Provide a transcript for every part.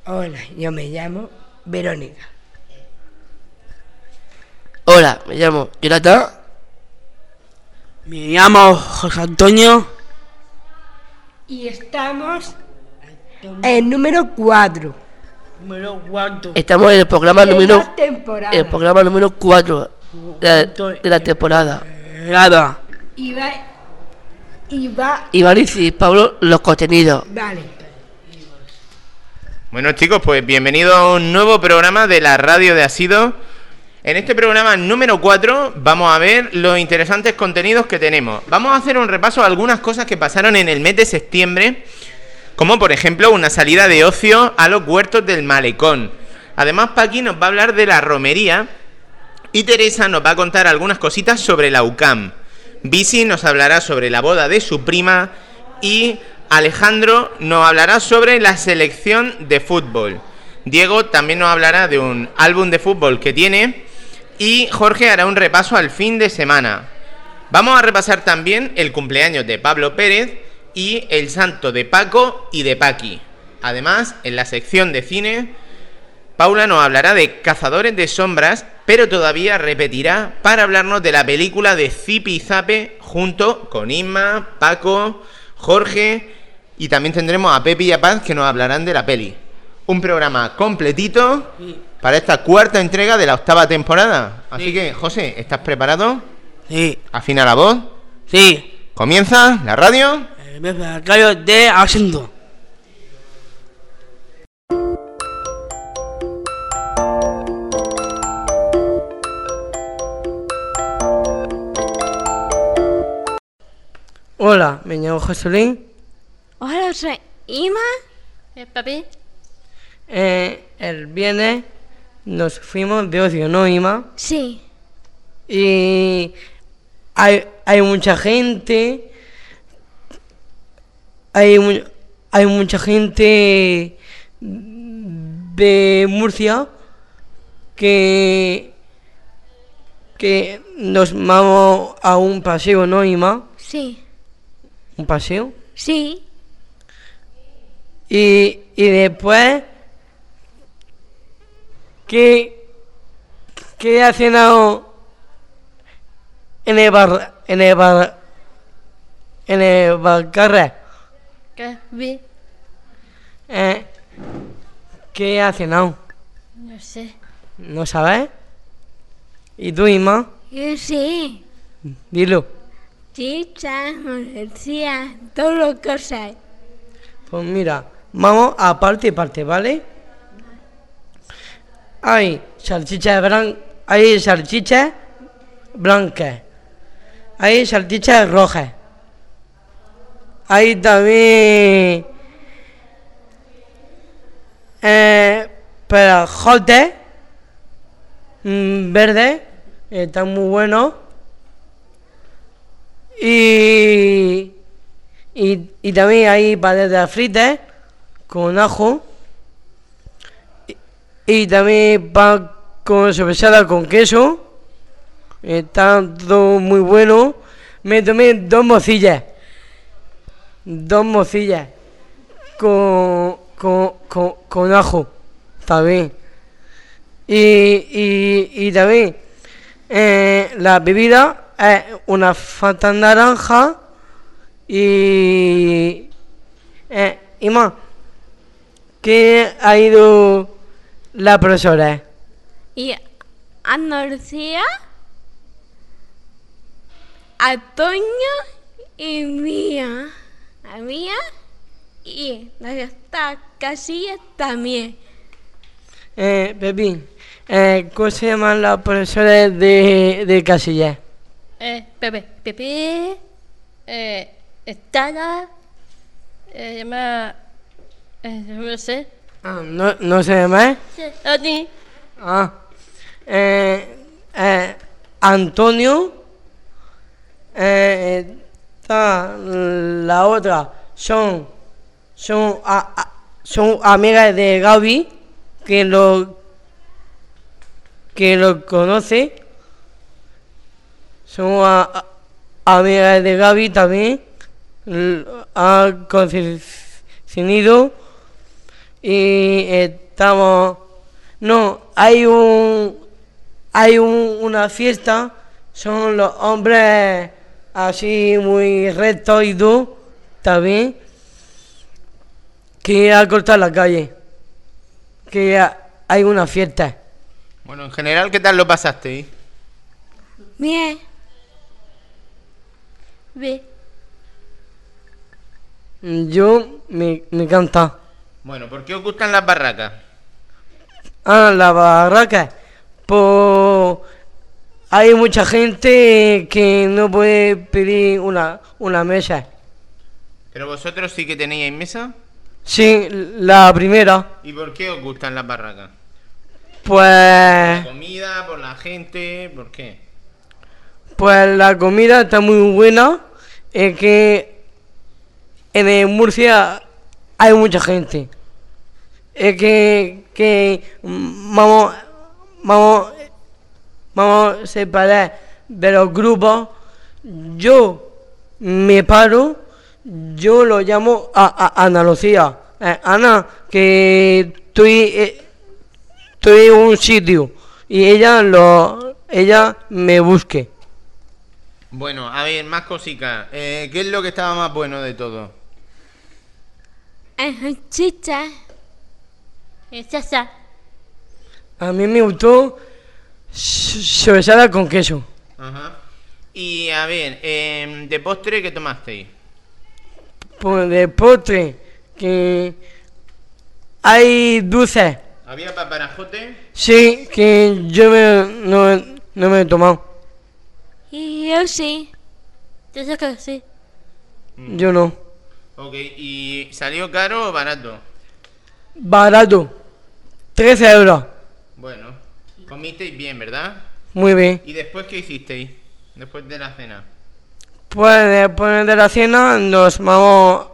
Hola, yo me llamo Verónica. Hola, me llamo Jonathan. Me llamo José Antonio. Y estamos en número 4. Número 4. Estamos en el programa número la temporada. el programa número 4 de la temporada. Nada. Y va. Y van a decir, Pablo, los contenidos. Vale. Bueno, chicos, pues bienvenidos a un nuevo programa de la radio de Asido. En este programa número 4 vamos a ver los interesantes contenidos que tenemos. Vamos a hacer un repaso a algunas cosas que pasaron en el mes de septiembre, como por ejemplo una salida de ocio a los huertos del Malecón. Además, Paqui nos va a hablar de la romería y Teresa nos va a contar algunas cositas sobre la UCAM. Bisi nos hablará sobre la boda de su prima y Alejandro nos hablará sobre la selección de fútbol. Diego también nos hablará de un álbum de fútbol que tiene y Jorge hará un repaso al fin de semana. Vamos a repasar también el cumpleaños de Pablo Pérez y el santo de Paco y de Paqui. Además, en la sección de cine, Paula nos hablará de Cazadores de Sombras, pero todavía repetirá para hablarnos de la película de Zipi y Zape junto con Isma, Paco, Jorge y también tendremos a Pepi y a Paz que nos hablarán de la peli. Un programa completito para esta cuarta entrega de la 8ª temporada. Así que, José, ¿estás preparado? Sí. ¿Afina la voz? Sí. ¿Comienza la radio? El radio de Asido. Hola, me llamo Joselín. Hola, soy Ima. Papi. El viernes nos fuimos de ocio, ¿no, Ima? Sí. Y hay mucha gente. Hay mucha gente de Murcia que nos vamos a un paseo, ¿no, Ima? Sí. ¿Un paseo? Sí. Y después, ¿qué ha cenado en el Barcarre? ¿Qué? Vi. ¿Qué ha cenado? No sé. ¿No sabes? ¿Y tú, Isma? Yo sí. Dilo. Chicha, morcilla, todo lo que sé. Pues mira, vamos a parte y parte, ¿vale? Hay salchichas blancas, hay salchichas rojas, hay también perajotes verdes, están muy buenos, y también hay patatas fritas con ajo y también pan con sobrasada con queso. Está todo muy bueno. Me tomé dos mocillas con ajo también. Y también la bebida es una Fanta naranja y más, ¿qué ha ido la profesora? Y Andalucía, Antonio y Mía. A Mía y las casillas también. Pepín, ¿cómo se llaman las profesoras de Casillas? Pepe. Estala. Llama. No sé. Ah, no se llama. Sí, a ti. Antonio. Está la otra. Son amigas de Gaby, que lo conoce. Son amigas de Gaby también. Ha conocido. y estamos... No, una fiesta, son los hombres así muy rectos y tú, también, que a cortar la calle, que hay una fiesta. Bueno, en general, ¿qué tal lo pasaste? Bien. Bien. Yo me encanta. Bueno, ¿por qué os gustan las barracas? La barraca, pues hay mucha gente que no puede pedir una mesa. ¿Pero vosotros sí que teníais mesa? Sí, la primera, ¿Y por qué os gustan las barracas? pues, ¿La comida, por la gente? ¿Por qué? pues la comida está muy buena, es que en Murcia hay mucha gente. Es que vamos a separar de los grupos. Yo me paro, yo lo llamo a Ana Lucía. Ana, que estoy en un sitio y ella me busque. Bueno, a ver, más cositas. ¿Qué es lo que estaba más bueno de todo? Chicha. Chacha. A mí me gustó sobrasada con queso. Ajá. Y a ver, de postre, ¿qué tomasteis? Pues de postre, que hay dulces. ¿Había paparajote? Sí, que yo no me he tomado. Y yo sí. Yo sé que sí. Yo no. Ok, ¿y salió caro o barato? Barato. 13 euros. Bueno, comisteis bien, ¿verdad? Muy bien. ¿Y después qué hicisteis? Después de la cena. Pues después de la cena nos vamos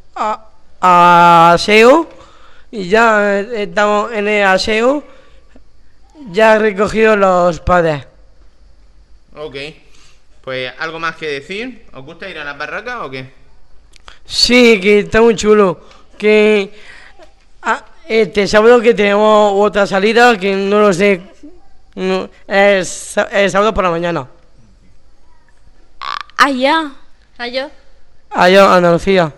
a aseo. Y ya estamos en el aseo. Ya he recogido los padres. Ok. Pues, ¿algo más que decir? ¿Os gusta ir a las barracas o qué? Sí, que está muy chulo. Que este sábado que tenemos otra salida que no lo sé. No, es sábado por la mañana. Allá. ¿Ayo? Allá, Andalucía.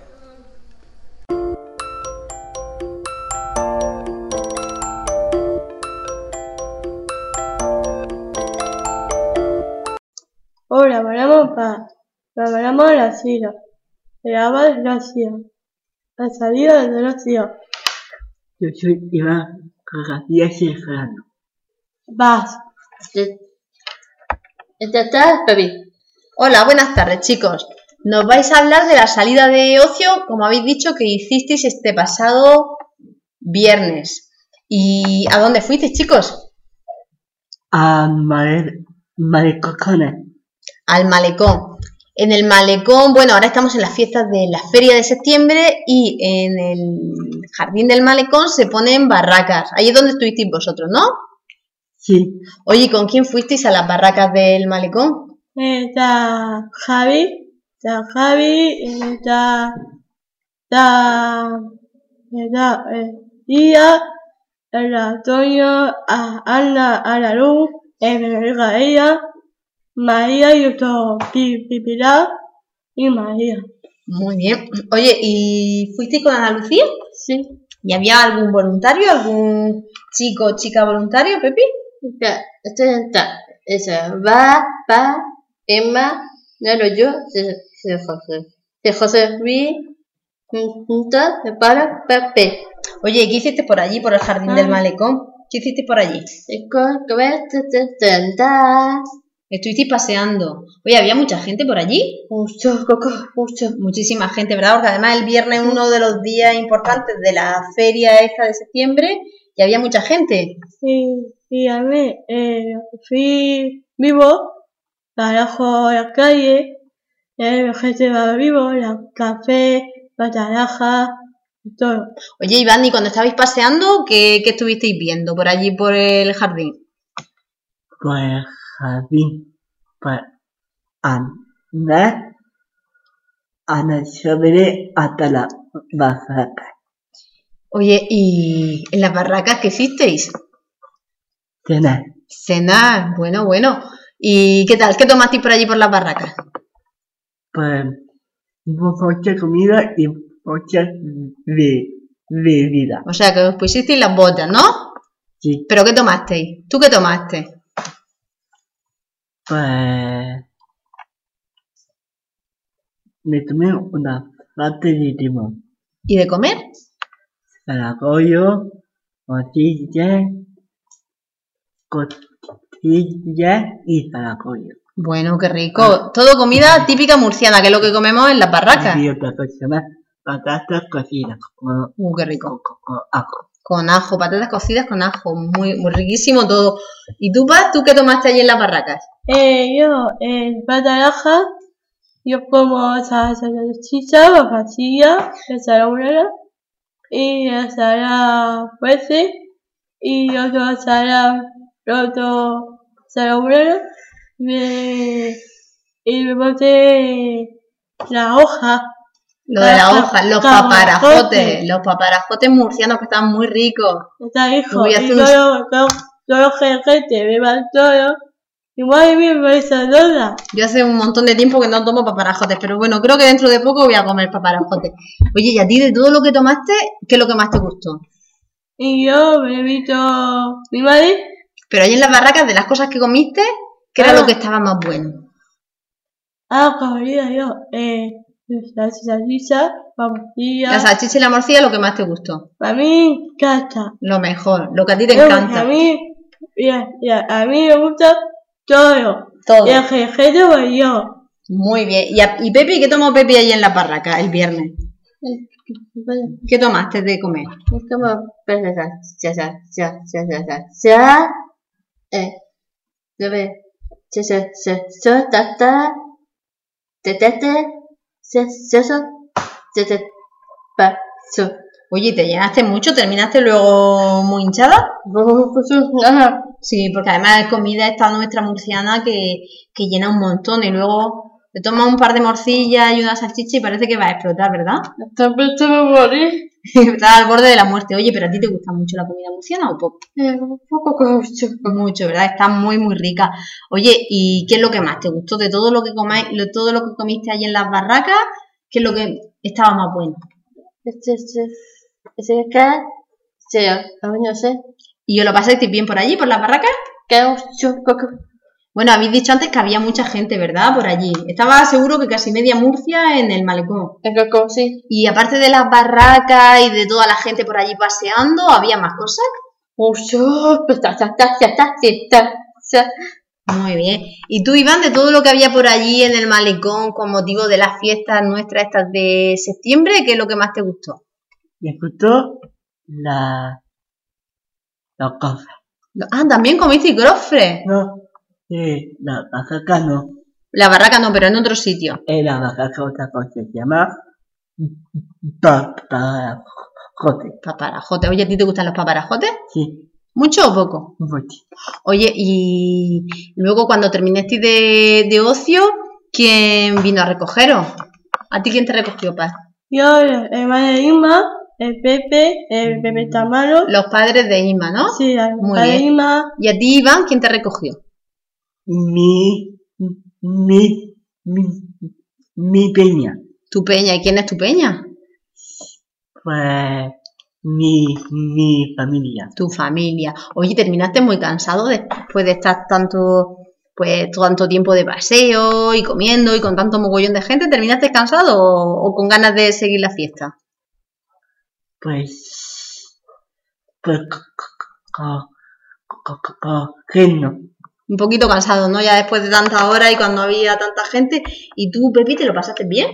Hola, paramos la silla. Graba Gracia. La salida de Gracia. Yo soy Iván García Serrano. Vas. ¿Está, Pepi? Hola, buenas tardes, chicos. Nos vais a hablar de la salida de ocio, como habéis dicho, que hicisteis este pasado viernes. ¿Y a dónde fuisteis, chicos? A Malecones. Al malecón. En el malecón, bueno, ahora estamos en las fiestas de la feria de septiembre y en el jardín del malecón se ponen barracas. Ahí es donde estuvisteis vosotros, ¿no? Sí. Oye, ¿con quién fuisteis a las barracas del malecón? Está Javi, está Ia, el Antonio, Ana, Ana Luz, Verónica, ella, María y otro Pilar y María. Muy bien. Oye, ¿y fuisteis con Ana Lucía? Sí. ¿Y había algún voluntario, algún chico o chica voluntario, Pepi? Está. Esa. Va, Emma, Nalo, yo, José Luis, para, Pepe. Oye, ¿qué hiciste por allí, por el jardín del malecón? ¿Qué hiciste por allí? Estuvisteis paseando. Oye, ¿había mucha gente por allí? Mucho. Muchísima gente, ¿verdad? Porque además el viernes es uno de los días importantes de la feria esta de septiembre y había mucha gente. Y a mí fui vivo, trabajo en la calle, la gente va vivo, la café, la naranja, y todo. Oye, Iván, ¿y cuando estabais paseando, qué estuvisteis viendo por allí, por el jardín? Por el jardín. Por andar sobre hasta la barraca. Oye, ¿y en las barracas qué hicisteis? Cenar. Cenar, bueno. ¿Y qué tal? ¿Qué tomasteis por allí por las barracas? Pues mucha comida y mucha bebida. O sea, que os pusisteis las botas, ¿no? Sí. ¿Pero qué tomasteis? ¿Tú qué tomaste? Pues me tomé una parte de limón. ¿Y de comer? Zanahoria, costilla y zanahoria. Bueno, qué rico. Todo comida típica murciana, que es lo que comemos en las barracas. Y otra cosa más, patatas cocidas con Qué rico. ajo. Con ajo, patatas cocidas con ajo. Muy riquísimo todo. ¿Y tú, Paz, tú qué tomaste allí en las barracas? Yo en pataraja, yo como salchicha, papasilla, ensalada y ensalada fuerte y otro ensalada y me boté la hoja. Lo de la hoja, los paparajotes. Los paparajotes murcianos que están muy ricos. Está hijo, Voy a y hacer todos los gente me van todo. Y madre mía, me hizo toda. Yo hace un montón de tiempo que no tomo paparajotes, pero bueno, creo que dentro de poco voy a comer paparajotes. Oye, y a ti de todo lo que tomaste, ¿qué es lo que más te gustó? Y yo me invito mi madre. Pero ahí en las barracas, de las cosas que comiste, ¿qué era lo que estaba más bueno? Comida yo, la salchicha, papasilla. La salchicha y la morcilla, lo que más te gustó. Para mí, encanta. Lo mejor, lo que a ti te encanta. A mí me gusta todo. Todo. Y el jefe voy yo. Muy bien. ¿Y Pepe, qué tomó Pepe ahí en la barraca el viernes? ¿Qué tomaste de comer? Es como Oye, ¿te llenaste mucho? ¿Terminaste luego muy hinchada? Sí, porque además es comida esta nuestra murciana que llena un montón y luego te tomas un par de morcillas y una salchicha y parece que va a explotar, ¿verdad? Estás al borde de la muerte. Oye, pero ¿a ti te gusta mucho la comida murciana o poco? Mucho, ¿verdad? Está muy rica. Oye, ¿y qué es lo que más te gustó de todo lo que comáis, todo lo que comiste allí en las barracas? ¿Qué es lo que estaba más bueno? ¿Y os lo pasasteis bien por allí, por las barracas? Bueno, habéis dicho antes que había mucha gente, ¿verdad? Por allí. Estaba seguro que casi media Murcia en el malecón. Sí. Y aparte de las barracas y de toda la gente por allí paseando, ¿había más cosas? Muy bien. ¿Y tú, Iván, de todo lo que había por allí en el malecón con motivo de las fiestas nuestras estas de septiembre, qué es lo que más te gustó? Me gustó los cofres. ¿También comiste gofres? No, la barraca no. La barraca no, pero en otro sitio. En la barraca otra cosa se llama paparajote. Paparajote. Oye, ¿a ti te gustan los paparajotes? Sí. ¿Mucho o poco? Mucho. Oye, y luego cuando terminaste de ocio, ¿quién vino a recogeros? ¿A ti quién te recogió, Paz? Yo, el hermano de Inma, el Pepe está malo. Los padres de Inma, ¿no? Sí, el Muy padre de bien. Inma. ¿Y a ti, Iván, quién te recogió? Mi peña. Tu peña. ¿Y quién es tu peña? Pues mi familia. Tu familia. Oye, ¿terminaste muy cansado después de estar tanto tiempo de paseo y comiendo y con tanto mogollón de gente? ¿Terminaste cansado o con ganas de seguir la fiesta? Pues cogiendo. Un poquito cansado, ¿no? Ya después de tantas horas y cuando había tanta gente. ¿Y tú, Pepi, te lo pasaste bien?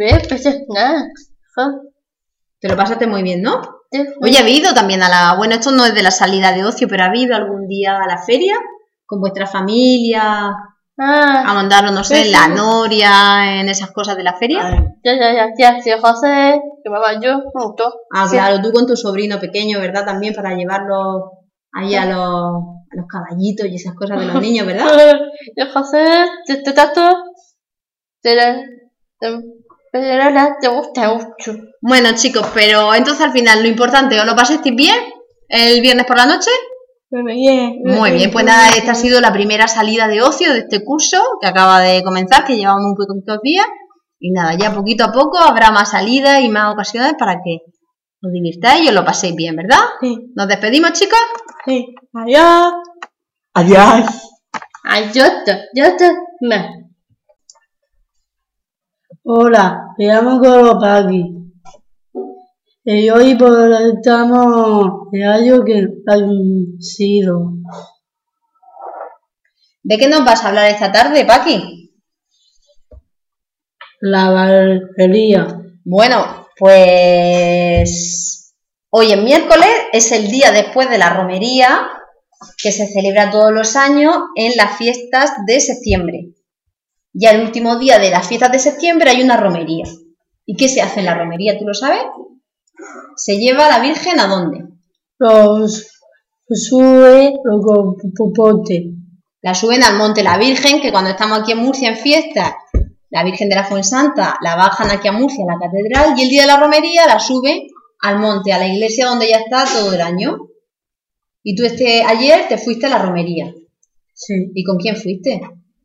Te lo pasaste muy bien, ¿no? Oye, ¿habéis ido también bueno, esto no es de la salida de ocio, pero ¿habéis ido algún día a la feria con vuestra familia? A mandaros, no sé, en la noria, en esas cosas de la feria. José, que mamá yo, juntos. Claro, tú con tu sobrino pequeño, ¿verdad? También para llevarlo ahí a los caballitos y esas cosas de los niños, ¿verdad? José, Pero no te gusta mucho. Bueno, chicos, pero entonces al final lo importante, ¿os lo pasasteis bien el viernes por la noche? Muy bien. Muy bien, pues nada, esta ha sido la primera salida de ocio de este curso que acaba de comenzar, que llevamos muy poquitos días. Y nada, ya poquito a poco habrá más salidas y más ocasiones para que os divirtáis y os lo paséis bien, ¿verdad? Sí. ¿Nos despedimos, chicos? Sí. Adiós. Adiós. Ay, yo más. Hola, me llamo Paqui. Y hoy estamos en algo que han sido. ¿De qué nos vas a hablar esta tarde, Paqui? La barbería. Bueno, pues hoy es miércoles, es el día después de la romería que se celebra todos los años en las fiestas de septiembre. Ya el último día de las fiestas de septiembre hay una romería. ¿Y qué se hace en la romería? ¿Tú lo sabes? ¿Se lleva a la Virgen a dónde? Los sube los popotes. La suben al monte la Virgen, que cuando estamos aquí en Murcia en fiestas, la Virgen de la Fuensanta la bajan aquí a Murcia, a la catedral, y el día de la romería la suben al monte, a la iglesia donde ya está todo el año. Y tú ayer te fuiste a la romería. Sí. ¿Y con quién fuiste?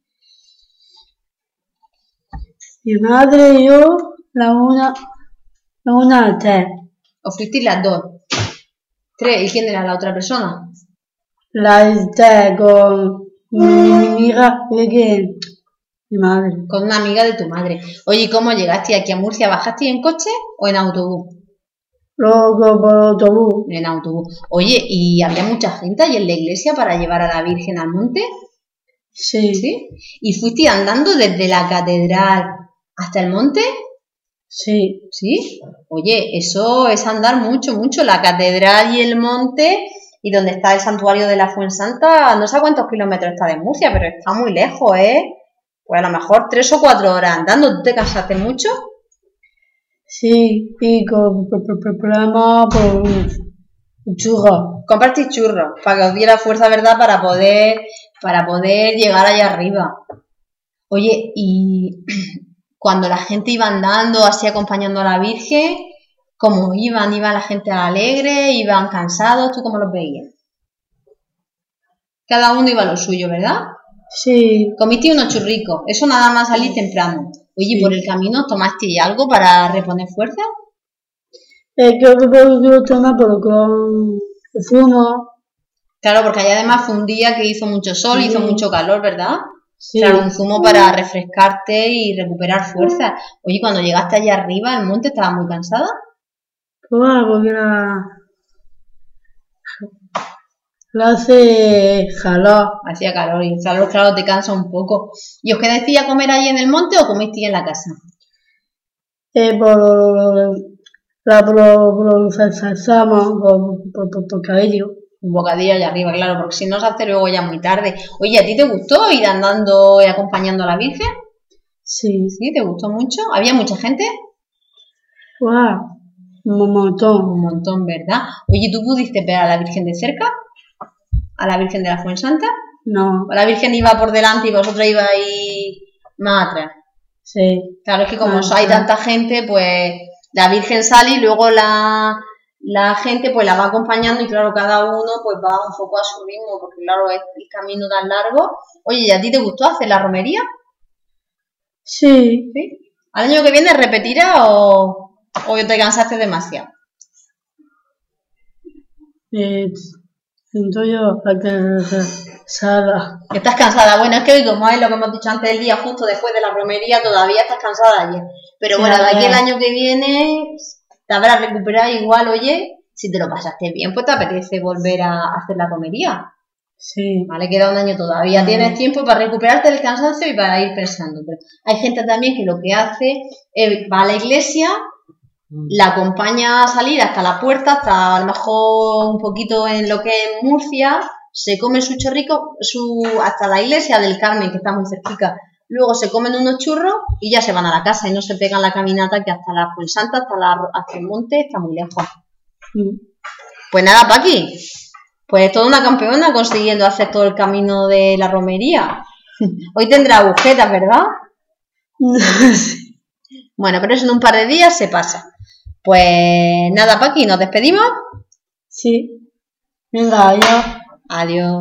Mi madre y yo, la una tres. ¿O fuisteis las dos? ¿Tres? ¿Y quién era la otra persona? La con mi amiga que mi madre. Con una amiga de tu madre. Oye, ¿y cómo llegaste aquí a Murcia? ¿Bajaste en coche o en autobús? Luego por autobús. En autobús. Oye, ¿y había mucha gente ahí en la iglesia para llevar a la Virgen al monte? Sí. ¿Sí? ¿Y fuiste andando desde la catedral hasta el monte? Sí. ¿Sí? Oye, eso es andar mucho, mucho. La catedral y el monte, y donde está el santuario de la Fuensanta, no sé a cuántos kilómetros está de Murcia, pero está muy lejos, ¿eh? Pues a lo mejor 3 o 4 horas andando. ¿Tú te cansaste mucho? Sí, y compramos por churros. Compartís churros, para que os diera fuerza, ¿verdad? Para poder llegar allá arriba. Oye, y cuando la gente iba andando, así acompañando a la Virgen, ¿cómo iban? ¿Iba la gente alegre? ¿Iban cansados? ¿Tú cómo los veías? Cada uno iba a lo suyo, ¿verdad? Sí. Comiste unos churricos, eso nada más salís temprano. Oye, Sí. ¿por el camino tomaste algo para reponer fuerza? Que yo tomo pero con zumo. Claro, porque allá además fue un día que hizo mucho sol, hizo mucho calor, ¿verdad? Sí. Claro, un zumo para refrescarte y recuperar fuerza. Oye, cuando llegaste allá arriba, ¿el monte estaba muy cansada? Claro, porque la hace calor. Hacía calor y el calor, claro, te cansa un poco. ¿Y os quedasteis a comer ahí en el monte o comisteis en la casa? Procesamos por cabello. Un bocadillo allá arriba, claro, porque si no se hace luego ya muy tarde. Oye, ¿a ti te gustó ir andando y acompañando a la Virgen? Sí. ¿Sí? ¿Te gustó mucho? ¿Había mucha gente? Wow, un montón. Un montón, ¿verdad? Oye, ¿tú pudiste ver a la Virgen de cerca? ¿A la Virgen de la Fuensanta? No. ¿O la Virgen iba por delante y vosotros ibais más atrás? Sí. Claro, es que como hay tanta gente, pues la Virgen sale y luego la gente pues la va acompañando y claro, cada uno pues va un poco a su ritmo, porque claro, es el camino tan largo. Oye, ¿y a ti te gustó hacer la romería? Sí. ¿Sí? ¿Al año que viene repetirás o te cansaste demasiado? Siento yo cansada. ¿Estás cansada? Bueno, es que hoy como es lo que hemos dicho antes del día, justo después de la romería, todavía estás cansada ayer. Pero bueno, de aquí el año que viene te habrás recuperado igual, oye, si te lo pasaste bien, pues te apetece volver a hacer la romería. Sí. Vale, queda un año todavía, tienes tiempo para recuperarte del cansancio y para ir pensando. Pero hay gente también que lo que hace es va a la iglesia, la acompaña a salir hasta la puerta, hasta a lo mejor un poquito en lo que es Murcia, se come su chorrico hasta la iglesia del Carmen, que está muy cerquita. Luego se comen unos churros y ya se van a la casa y no se pegan la caminata que hasta la Fuensanta, hasta el monte, está muy lejos. Pues nada, Paqui, pues toda una campeona consiguiendo hacer todo el camino de la romería. Hoy tendrá agujetas, ¿verdad? Bueno, pero eso en un par de días se pasa. Pues nada, Paqui, ¿nos despedimos? Sí. Venga, adiós. Adiós.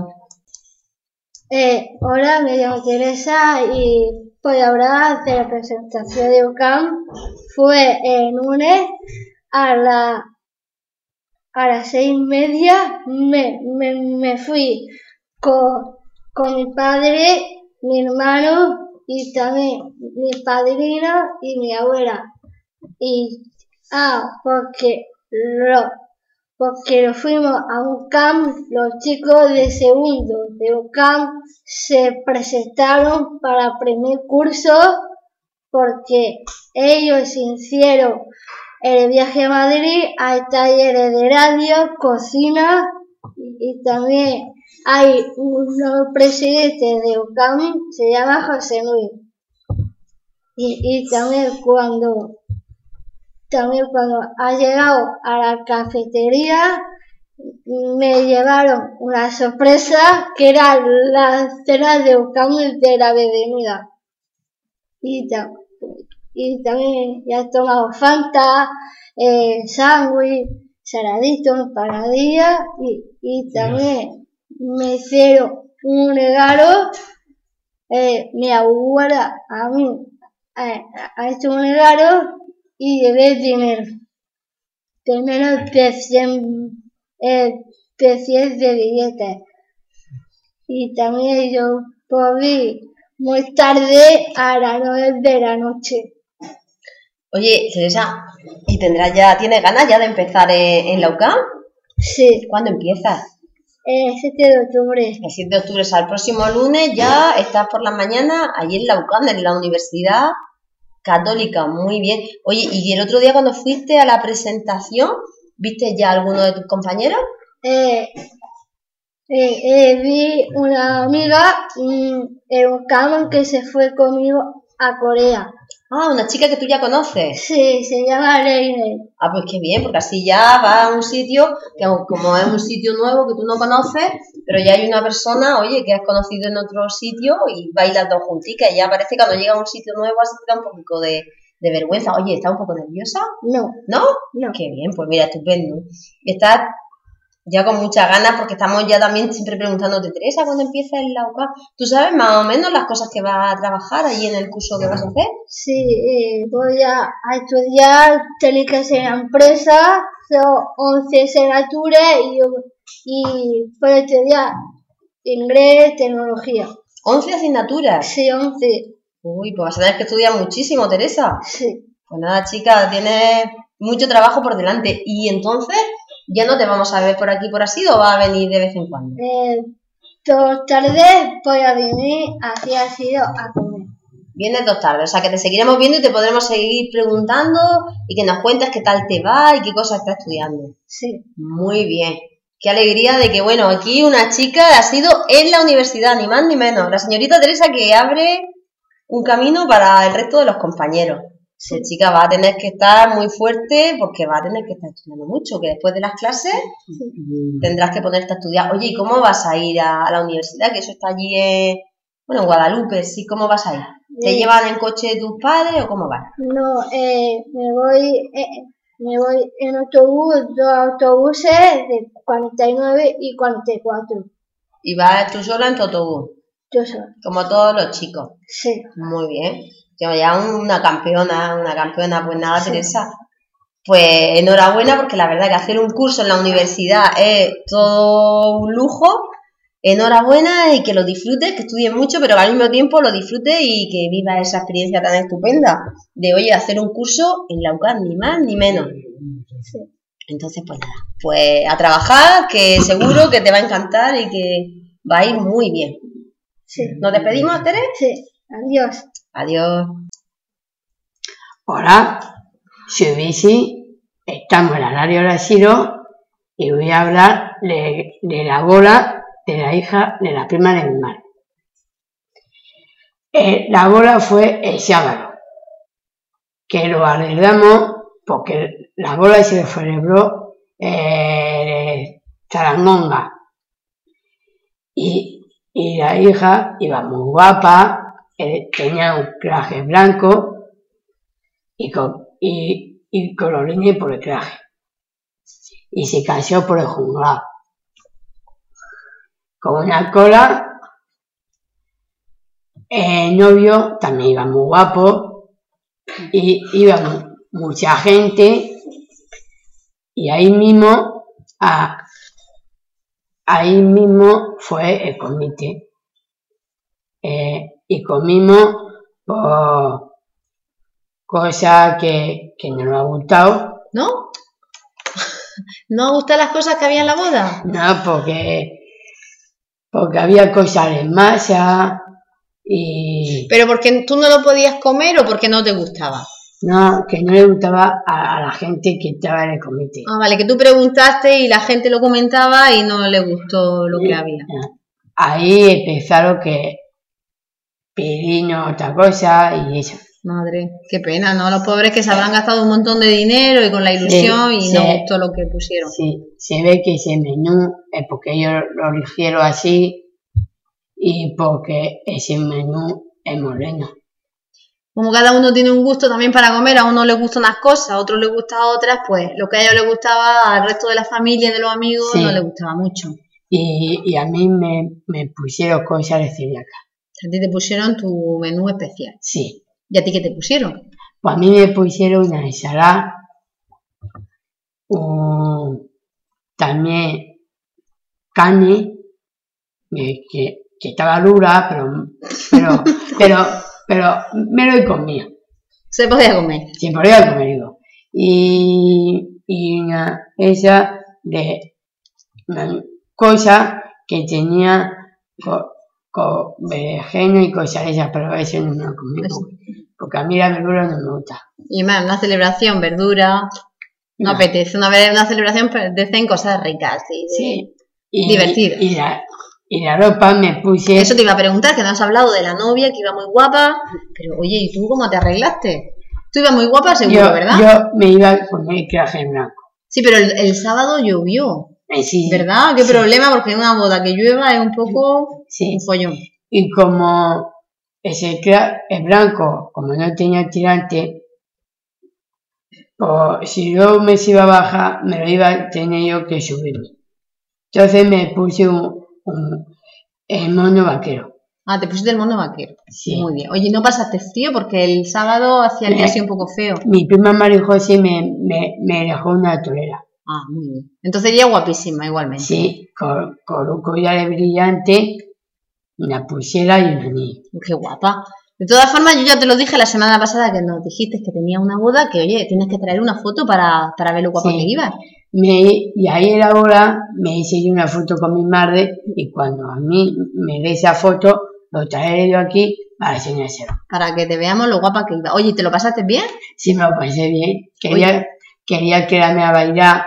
Hola, me llamo Teresa y voy a hablar de la presentación de UCAM. Fue el lunes a las 6:30. Me fui con mi padre, mi hermano y también mi padrino y mi abuela. Porque lo fuimos a UCAM, los chicos de segundo de UCAM se presentaron para el primer curso porque ellos hicieron el viaje a Madrid, hay talleres de radio, cocina y también hay un nuevo presidente de UCAM, se llama José Luis. Y también cuando ha llegado a la cafetería me llevaron una sorpresa que era la cena de UCAM de la bienvenida. Y también ya he tomado Fanta, sándwich, saladito, empanadilla y también me hicieron un regalo. Mi abuela a mí ha hecho un regalo y llevé dinero de menos de 100 de billetes. Y también yo volví muy tarde a las 9 de la noche. Oye, Teresa, ¿y tienes ganas ya de empezar en la UCAM? Sí. ¿Cuándo empiezas? El 7 de octubre. El 7 de octubre, o sea, el próximo lunes ya estás por la mañana allí en la UCAM, en la Universidad Católica. Muy bien. Oye, ¿y el otro día cuando fuiste a la presentación, viste ya a alguno de tus compañeros? Vi una amiga en UCAM que se fue conmigo a Corea. Ah, una chica que tú ya conoces. Sí, se llama Leire. Ah, pues qué bien, porque así ya vas a un sitio, que como es un sitio nuevo que tú no conoces, pero ya hay una persona, oye, que has conocido en otro sitio y vais las dos junticas y ya parece que cuando llega a un sitio nuevo así te da un poquito de vergüenza. Oye, ¿estás un poco nerviosa? No. ¿No? No. Qué bien, pues mira, estupendo. Estás ya con muchas ganas porque estamos ya también siempre preguntándote, Teresa, ¿cuándo empieza el UCAM? ¿Tú sabes más o menos las cosas que vas a trabajar allí en el curso que vas a hacer? Sí, voy a estudiar técnicas en la empresa, son 11 asignaturas y voy a estudiar inglés, tecnología. ¿11 asignaturas? Sí, 11. Uy, pues vas a tener que estudiar muchísimo, Teresa. Sí. Pues nada, chica, tienes mucho trabajo por delante. Y entonces, ¿ya no te vamos a ver por aquí por así o va a venir de vez en cuando? 2 tardes voy a venir así a comer. Vienes 2 tardes, o sea que te seguiremos viendo y te podremos seguir preguntando y que nos cuentes qué tal te va y qué cosas estás estudiando. Sí. Muy bien. Qué alegría de que, bueno, aquí una chica ha sido en la universidad, ni más ni menos. La señorita Teresa que abre un camino para el resto de los compañeros. Esa chica va a tener que estar muy fuerte porque va a tener que estar estudiando mucho, que después de las clases tendrás que ponerte a estudiar. Oye, ¿y cómo vas a ir a la universidad? Que eso está allí en Guadalupe, ¿sí? ¿Cómo vas a ir? ¿Te llevan en coche tus padres o cómo vas? No, me voy en autobús, 2 autobuses de 49 y 44. ¿Y vas tú sola en tu autobús? Yo sola. Como todos los chicos. Sí. Muy bien. Ya una campeona, pues nada, sí. Teresa. Pues enhorabuena porque la verdad que hacer un curso en la universidad es todo un lujo. Enhorabuena y que lo disfrutes, que estudies mucho, pero al mismo tiempo lo disfrutes y que vivas esa experiencia tan estupenda de, oye, hacer un curso en la UCAM, ni más ni menos. Sí. Entonces, pues nada, pues a trabajar, que seguro que te va a encantar y que va a ir muy bien. Sí. ¿Nos despedimos, Tere? Sí. Adiós. Adiós. Hola, soy Bici, estamos en la radio de Asilo y voy a hablar de la bola de la hija de la prima de mi madre. La bola fue el sábado, que lo alegramos porque la bola se le celebró Zaragonga y la hija iba muy guapa, tenía un traje blanco y colorines por el traje. Y se casó por el juzgado. Con una cola. El novio también iba muy guapo. Y iba mucha gente. Y ahí mismo fue el comité. Y comimos por cosas que no nos ha gustado. ¿No? ¿No gustan las cosas que había en la boda? No, porque había cosas en masa y... ¿Pero porque tú no lo podías comer o porque no te gustaba? No, que no le gustaba a la gente que estaba en el comité. Ah, vale, que tú preguntaste y la gente lo comentaba y no le gustó lo que había. Ahí empezaron que pedirnos otra cosa y eso. Madre, qué pena, ¿no? Los pobres que se habrán gastado un montón de dinero y con la ilusión y no gustó lo que pusieron. Sí, se ve que ese menú es porque ellos lo eligieron así y porque ese menú es moreno. Como cada uno tiene un gusto también para comer, a uno le gustan unas cosas, a otro le gustan otras, pues lo que a ellos les gustaba, al resto de la familia y de los amigos no les gustaba mucho. Y a mí me pusieron cosas de celíaca. A ti te pusieron tu menú especial. Sí. ¿Y a ti qué te pusieron? Pues a mí me pusieron una ensalada, también carne, que estaba dura, pero me lo he comido. ¿Se podía comer? Se podía comer, digo. Y esa de una cosa que tenía con berenjena y cosas esas, pero eso no me lo comí. Porque a mí la verdura no me gusta. Y más, una celebración, verdura, no apetece. Una celebración apetecen cosas ricas, sí. Divertidas. Y la ropa me puse... Eso te iba a preguntar, que no has hablado de la novia, que iba muy guapa. Pero oye, ¿y tú cómo te arreglaste? Tú ibas muy guapa, seguro, ¿verdad? Yo me iba a poner el traje blanco. Sí, pero el sábado llovió. Sí. ¿Verdad? ¿Qué problema? Porque en una boda que llueva es un poco un follón. Y como el blanco, como no tenía tirante, pues si yo me iba a bajar, me lo iba a tener yo que subirme. Entonces me puse el mono vaquero. Ah, te pusiste el mono vaquero. Sí. Muy bien. Oye, ¿no pasaste frío? Porque el sábado hacía el día así un poco feo. Mi prima María José me dejó una torera. Ah, muy bien. Entonces sería guapísima igualmente. Sí, con un collar brillante, una pulsera y un anillo. Qué guapa. De todas formas, yo ya te lo dije la semana pasada que nos dijiste que tenía una boda, que oye, tienes que traer una foto para ver lo guapa que ibas. Y ahí en la boda me hice yo una foto con mi madre y cuando a mí me dé esa foto, lo traeré yo aquí para enseñárselo. Para que te veamos lo guapa que iba. Oye, ¿te lo pasaste bien? Sí, me lo pasé bien. Quería quedarme a bailar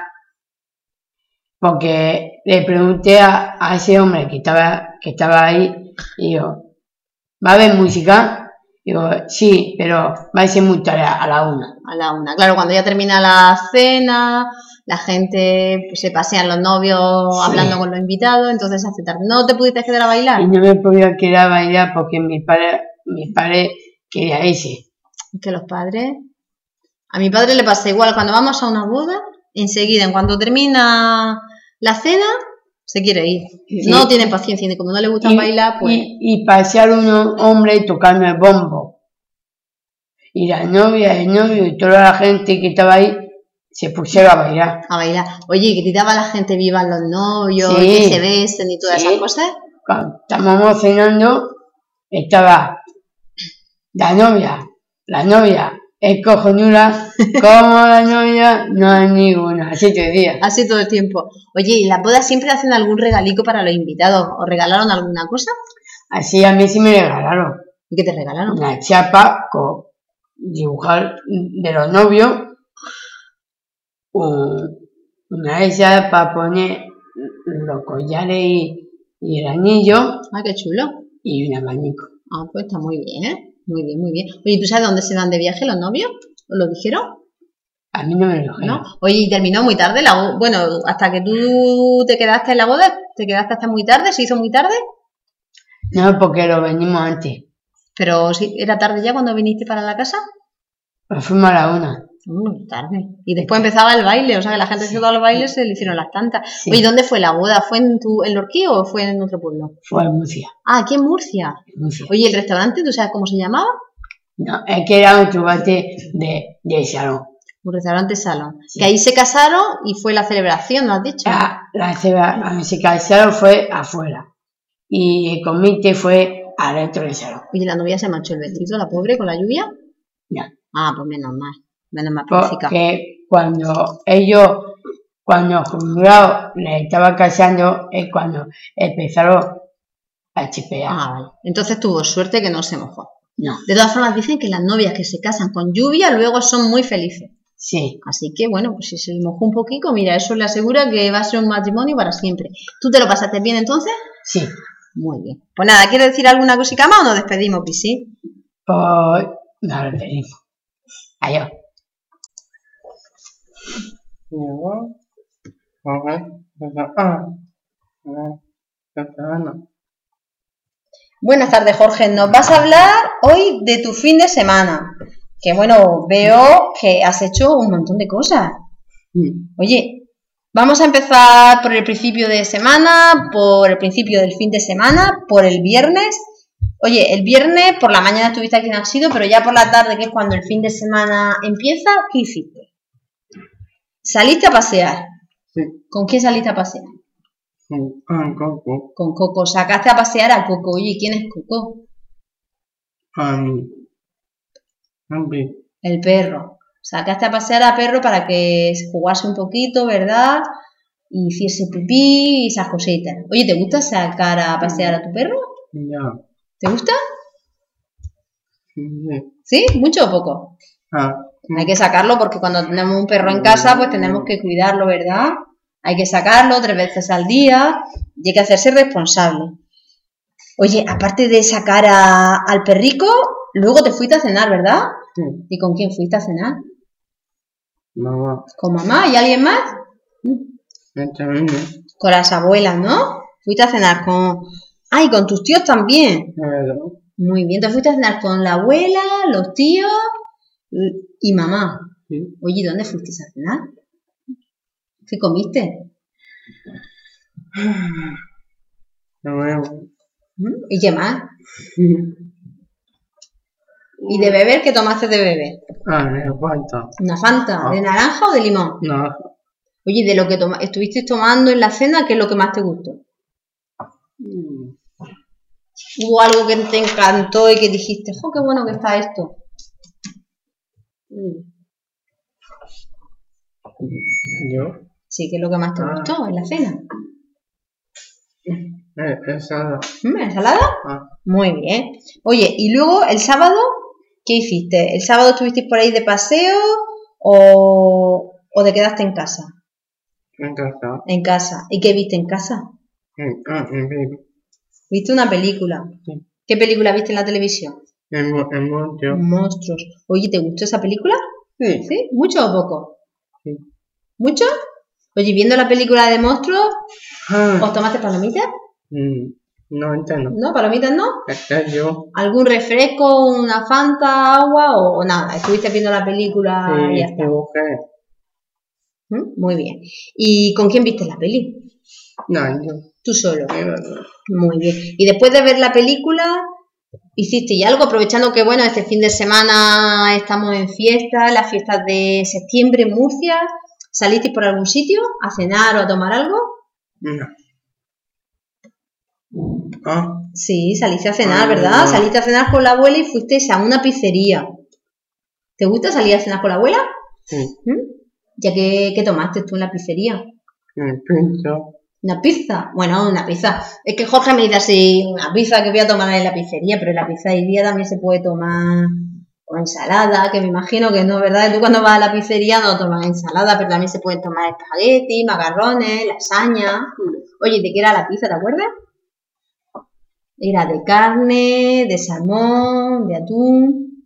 porque le pregunté a ese hombre que estaba ahí y yo, ¿va a haber música? Digo, sí, pero va a ser muy tarde, a la 1. A la 1. Claro, cuando ya termina la cena, la gente pues, se pasean los novios hablando con los invitados, entonces hace tarde. ¿No te pudiste quedar a bailar? Y no me podía quedar a bailar porque mi padre quería irse. Es que los padres... A mi padre le pasa igual, cuando vamos a una boda, enseguida, en cuanto termina la cena, se quiere ir. Sí. No tiene paciencia, y como no le gusta bailar, pues... Y pasear unos hombres tocando el bombo. Y la novia, el novio y toda la gente que estaba ahí se pusieron a bailar. A bailar. Oye, gritaba la gente vivan los novios, sí. Que se besen y todas esas cosas. Cuando estábamos cenando, estaba la novia. Es cojonuda, como la novia, no hay ninguna, así te decía. Así todo el tiempo. Oye, ¿y las bodas siempre hacen algún regalico para los invitados? ¿Os regalaron alguna cosa? Así a mí sí me regalaron. ¿Y qué te regalaron? Una chapa con dibujar de los novios, una esa para poner los collares y el anillo. Ah, qué chulo. Y un abanico. Ah, pues está muy bien, ¿eh? Muy bien, muy bien. Oye, ¿tú sabes dónde se van de viaje los novios? ¿Os lo dijeron? A mí no me lo dijeron. ¿No? Oye, ¿y terminó muy tarde? Bueno, hasta que tú te quedaste en la boda, ¿te quedaste hasta muy tarde? ¿Se hizo muy tarde? No, porque lo venimos antes. ¿Pero sí, era tarde ya cuando viniste para la casa? Nos fuimos a la 1. Tarde. Y después empezaba el baile, o sea que la gente se hizo todos los bailes, se le hicieron las tantas. Sí. Oye, ¿dónde fue la boda? ¿Fue en Lorquí o fue en otro pueblo? Fue en Murcia. Ah, aquí en Murcia. Oye, ¿el restaurante, tú sabes cómo se llamaba? No, es que era un restaurante de salón. Un restaurante salón. Que ahí se casaron y fue la celebración, ¿no has dicho? Se casaron fue afuera. Y el comité fue adentro del salón. Oye, ¿la novia se manchó el vestido, la pobre, con la lluvia? No. Ah, pues menos mal. Menos mal, pobrecita. Porque cuando el juzgado le estaba casando, es cuando empezaron a chispear. Ah, vale. Entonces tuvo suerte que no se mojó. No. De todas formas, dicen que las novias que se casan con lluvia luego son muy felices. Sí. Así que, bueno, pues si se mojó un poquito, mira, eso le asegura que va a ser un matrimonio para siempre. ¿Tú te lo pasaste bien entonces? Sí. Muy bien. Pues nada, ¿quieres decir alguna cosita más o nos despedimos, Pisi? Pues nos despedimos. Adiós. Buenas tardes, Jorge. Nos vas a hablar hoy de tu fin de semana. Que bueno, veo que has hecho un montón de cosas. Oye, vamos a empezar por el principio de semana, por el principio del fin de semana, por el viernes. Oye, el viernes por la mañana estuviste aquí en Asido, pero ya por la tarde, que es cuando el fin de semana empieza, ¿qué hiciste? ¿Saliste a pasear? Sí. ¿Con quién saliste a pasear? Con Coco. Con Coco. Sacaste a pasear a Coco. Oye, ¿quién es Coco? El perro. Sacaste a pasear a perro para que jugase un poquito, ¿verdad? Y hiciese pipí y esas cositas. Oye, ¿te gusta sacar a pasear a tu perro? Ya. ¿Te gusta? Sí. ¿Sí? ¿Mucho o poco? Hay que sacarlo porque cuando tenemos un perro en casa, pues tenemos que cuidarlo, ¿verdad? Hay que sacarlo 3 veces al día y hay que hacerse responsable. Oye, aparte de sacar al perrico, luego te fuiste a cenar, ¿verdad? Sí. ¿Y con quién fuiste a cenar? Mamá. ¿Con mamá y alguien más? Con las abuelas, ¿no? Fuiste a cenar con... ¡Ay, con tus tíos también! Muy bien, te fuiste a cenar con la abuela, los tíos y mamá. Sí. Oye, ¿dónde fuiste a cenar? ¿Qué comiste? ¿Y qué más? ¿Y de beber qué tomaste de beber? Fanta. ¿Una Fanta? ¿De naranja o de limón? No. Oye, de lo que estuviste tomando en la cena, ¿qué es lo que más te gustó? ¿Hubo algo que te encantó y que dijiste, ¡jo, qué bueno que está esto! ¿Yo? Sí, ¿qué es lo que más te gustó en la cena? Ensalada. ¿Ensalada? Muy bien. Oye, y luego el sábado, ¿qué hiciste? ¿El sábado estuviste por ahí de paseo o te quedaste en casa? En casa. En casa. ¿Y qué viste en casa? ¿Viste una película? Sí. ¿Qué película viste en la televisión? En monstruo. Monstruos. Oye, ¿te gustó esa película? Sí. ¿Sí? ¿Mucho o poco? Sí. ¿Mucho? Oye, viendo la película de monstruos, ¿os tomaste palomitas? No entiendo. ¿No? ¿Palomitas no? Yo. ¿Algún refresco, una Fanta, agua o nada? ¿Estuviste viendo la película y ya está? Muy bien. ¿Y con quién viste la peli? No, yo. ¿Tú solo? Muy bien. Y después de ver la película, ¿hiciste ya algo? Aprovechando que, bueno, este fin de semana estamos en fiestas, las fiestas de septiembre en Murcia. ¿Salisteis por algún sitio a cenar o a tomar algo? No. Sí, saliste a cenar, ¿verdad? Saliste a cenar con la abuela y fuisteis a una pizzería. ¿Te gusta salir a cenar con la abuela? Sí. ¿Ya qué tomaste tú en la pizzería? Pizza. ¿Una pizza? Bueno, una pizza. Es que Jorge me dice así, una pizza que voy a tomar en la pizzería, pero en la pizzería también se puede tomar o ensalada, que me imagino que no, ¿verdad? Tú cuando vas a la pizzería no tomas ensalada, pero también se pueden tomar espagueti, macarrones, lasaña. Oye, ¿de qué era la pizza, te acuerdas? Era de carne, de salmón, de atún.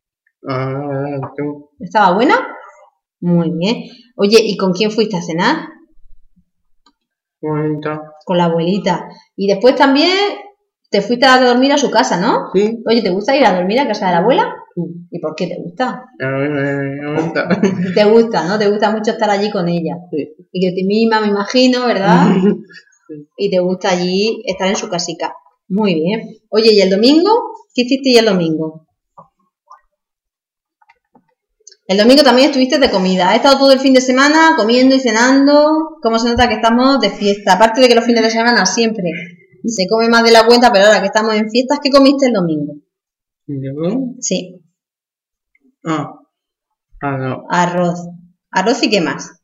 Atún. ¿Estaba buena? Muy bien. Oye, ¿y con quién fuiste a cenar? Con la abuelita. Y después también te fuiste a dormir a su casa, ¿no? Sí. Oye, ¿te gusta ir a dormir a casa de la abuela? ¿Y por qué te gusta? A mí me gusta. Te gusta, ¿no? Te gusta mucho estar allí con ella. Sí. Y que te mima, me imagino, ¿verdad? Y te gusta allí estar en su casica. Muy bien. Oye, ¿y el domingo? ¿Qué hiciste el domingo? El domingo también estuviste de comida. He estado todo el fin de semana comiendo y cenando. Como se nota que estamos de fiesta. Aparte de que los fines de semana siempre se come más de la cuenta, pero ahora que estamos en fiestas, ¿qué comiste el domingo? ¿Yo? Sí, Ah, no. arroz. ¿Arroz y qué más?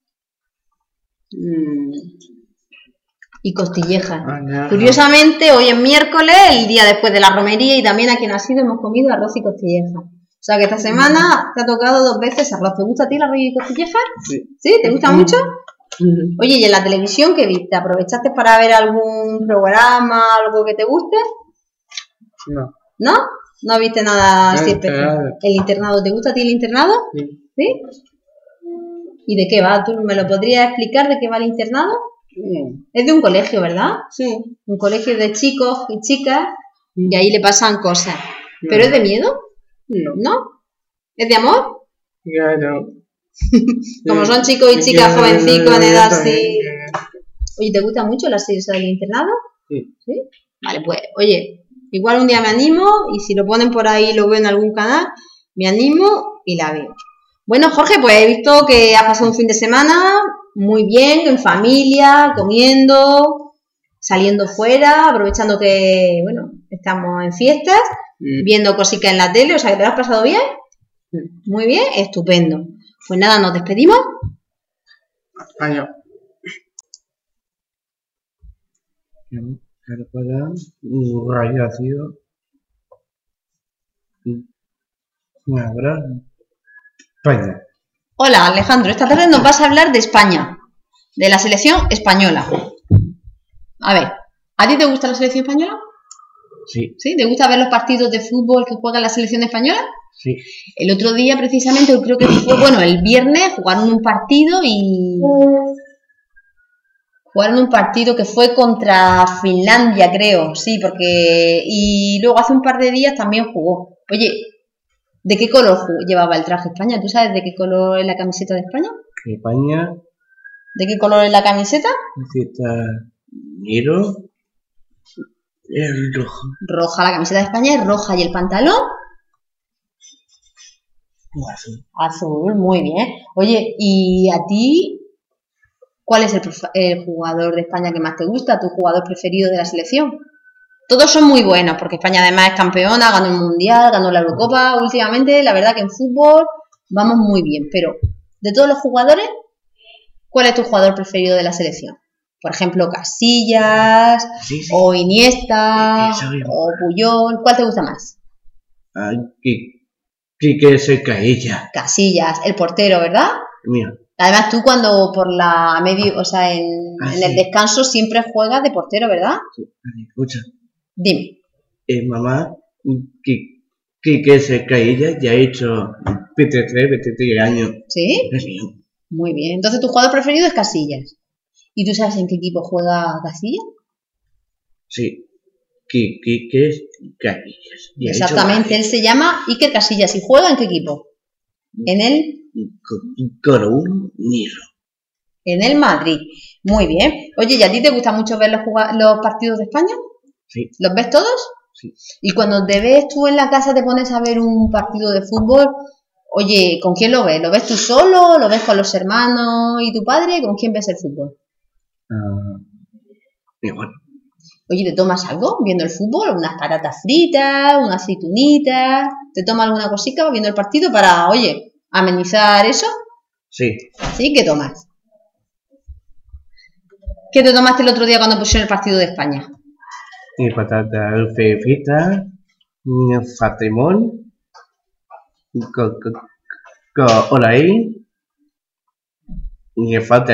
Y costillejas. No. Curiosamente, hoy es miércoles, el día después de la romería, y también aquí en Asido hemos comido arroz y costillejas. O sea que esta semana te ha tocado 2 veces arroz. ¿Te gusta a ti el arroz y costillejas? Sí. ¿Sí? ¿Te gusta mucho? Oye, ¿y en la televisión qué viste? ¿Aprovechaste para ver algún programa, algo que te guste? No. ¿No? ¿No viste nada así El especial? internado. ¿El internado? ¿Te gusta a ti el internado? Sí. ¿Sí? ¿Y de qué va? ¿Tú me lo podrías explicar de qué va el internado? Es de un colegio, ¿verdad? Sí. Un colegio de chicos y chicas y ahí le pasan cosas. ¿Pero es de miedo? No. ¿No? ¿Es de amor? Claro. Como son chicos y chicas jovencicos en edad así. Oye, ¿te gusta mucho la serie del internado? Sí. ¿Sí? Vale, pues, oye, igual un día me animo y si lo ponen por ahí, lo veo en algún canal, me animo y la veo. Bueno, Jorge, pues he visto que has pasado un fin de semana muy bien, en familia, comiendo, saliendo fuera, aprovechando que, bueno, estamos en fiestas, viendo cositas en la tele, o sea, que te lo has pasado bien. Muy bien, estupendo. Pues nada, nos despedimos. Adiós. Para un rayo ácido. Un abrazo. España. Hola, Alejandro. Esta tarde nos vas a hablar de España, de la selección española. A ver, ¿a ti te gusta la selección española? Sí. ¿Sí? ¿Te gusta ver los partidos de fútbol que juega la selección española? Sí. El otro día, precisamente, yo creo que fue, bueno, el viernes, jugaron un partido y... Jugaron un partido que fue contra Finlandia, creo, sí, porque... Y luego hace un par de días también jugó. Oye, ¿de qué color llevaba el traje España? ¿Tú sabes de qué color es la camiseta de España? España. ¿De qué color es la camiseta? Está negro. El rojo. Roja, la camiseta de España es roja. ¿Y el pantalón? Azul. Azul, muy bien. Oye, ¿y a ti cuál es el jugador de España que más te gusta? ¿Tu jugador preferido de la selección? Todos son muy buenos, porque España además es campeona, ganó el Mundial, ganó la Eurocopa. Últimamente, la verdad que en fútbol vamos muy bien. Pero, de todos los jugadores, ¿cuál es tu jugador preferido de la selección? Por ejemplo, Casillas, Sí. o Iniesta, Eso mismo. o Puyol. ¿Cuál te gusta más? Que se caía. Casillas, el portero, ¿verdad? Mira. Además, tú cuando por la medio, o sea, en Sí. el descanso siempre juegas de portero, ¿verdad? Escucha. Dime. Mamá, que se caía ya ha hecho 23 años. ¿Sí? Es mío. Muy bien. Entonces, tu jugador preferido es Casillas. ¿Y tú sabes en qué equipo juega Casillas? Sí. Que es Casillas. Ya ha hecho Exactamente, él se llama Iker Casillas. ¿Y juega en qué equipo? En con un negro. el Madrid. Muy bien. Oye, ¿y a ti te gusta mucho ver los partidos de España? Sí. ¿Los ves todos? Sí. Y cuando te ves tú en la casa, te pones a ver un partido de fútbol, oye, ¿con quién lo ves? ¿Lo ves tú solo? ¿Lo ves con los hermanos y tu padre? ¿Con quién ves el fútbol? Igual. Oye, ¿te tomas algo viendo el fútbol? ¿Unas patatas fritas? ¿Unas aceitunitas? ¿Te tomas alguna cosita viendo el partido para, oye, amenizar eso? Sí. ¿Sí? ¿Qué tomas? ¿Qué te tomaste el otro día cuando pusieron el partido de España? Y patata frita, fatimón, olaí, y falta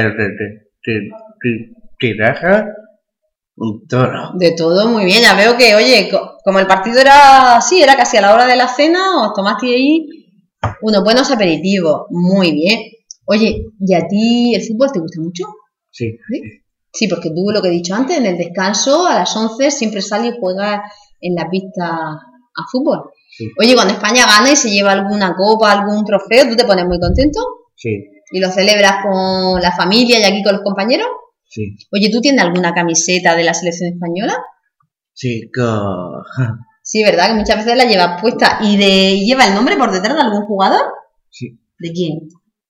tiraja, un toro. De todo, muy bien. Ya veo que, oye, como el partido era así, era casi a la hora de la cena, os tomaste ahí unos buenos aperitivos. Muy bien. Oye, ¿y a ti el fútbol te gusta mucho? Sí. Sí, porque tú, lo que he dicho antes, en el descanso, a las 11, siempre sales y juegas en la pista a fútbol. Sí. Oye, cuando España gana y se lleva alguna copa, algún trofeo, ¿tú te pones muy contento? Sí. ¿Y lo celebras con la familia y aquí con los compañeros? Sí. Oye, ¿tú tienes alguna camiseta de la selección española? Sí, Sí, ¿verdad? Que muchas veces la llevas puesta. ¿Y lleva el nombre por detrás de algún jugador? Sí. ¿De quién?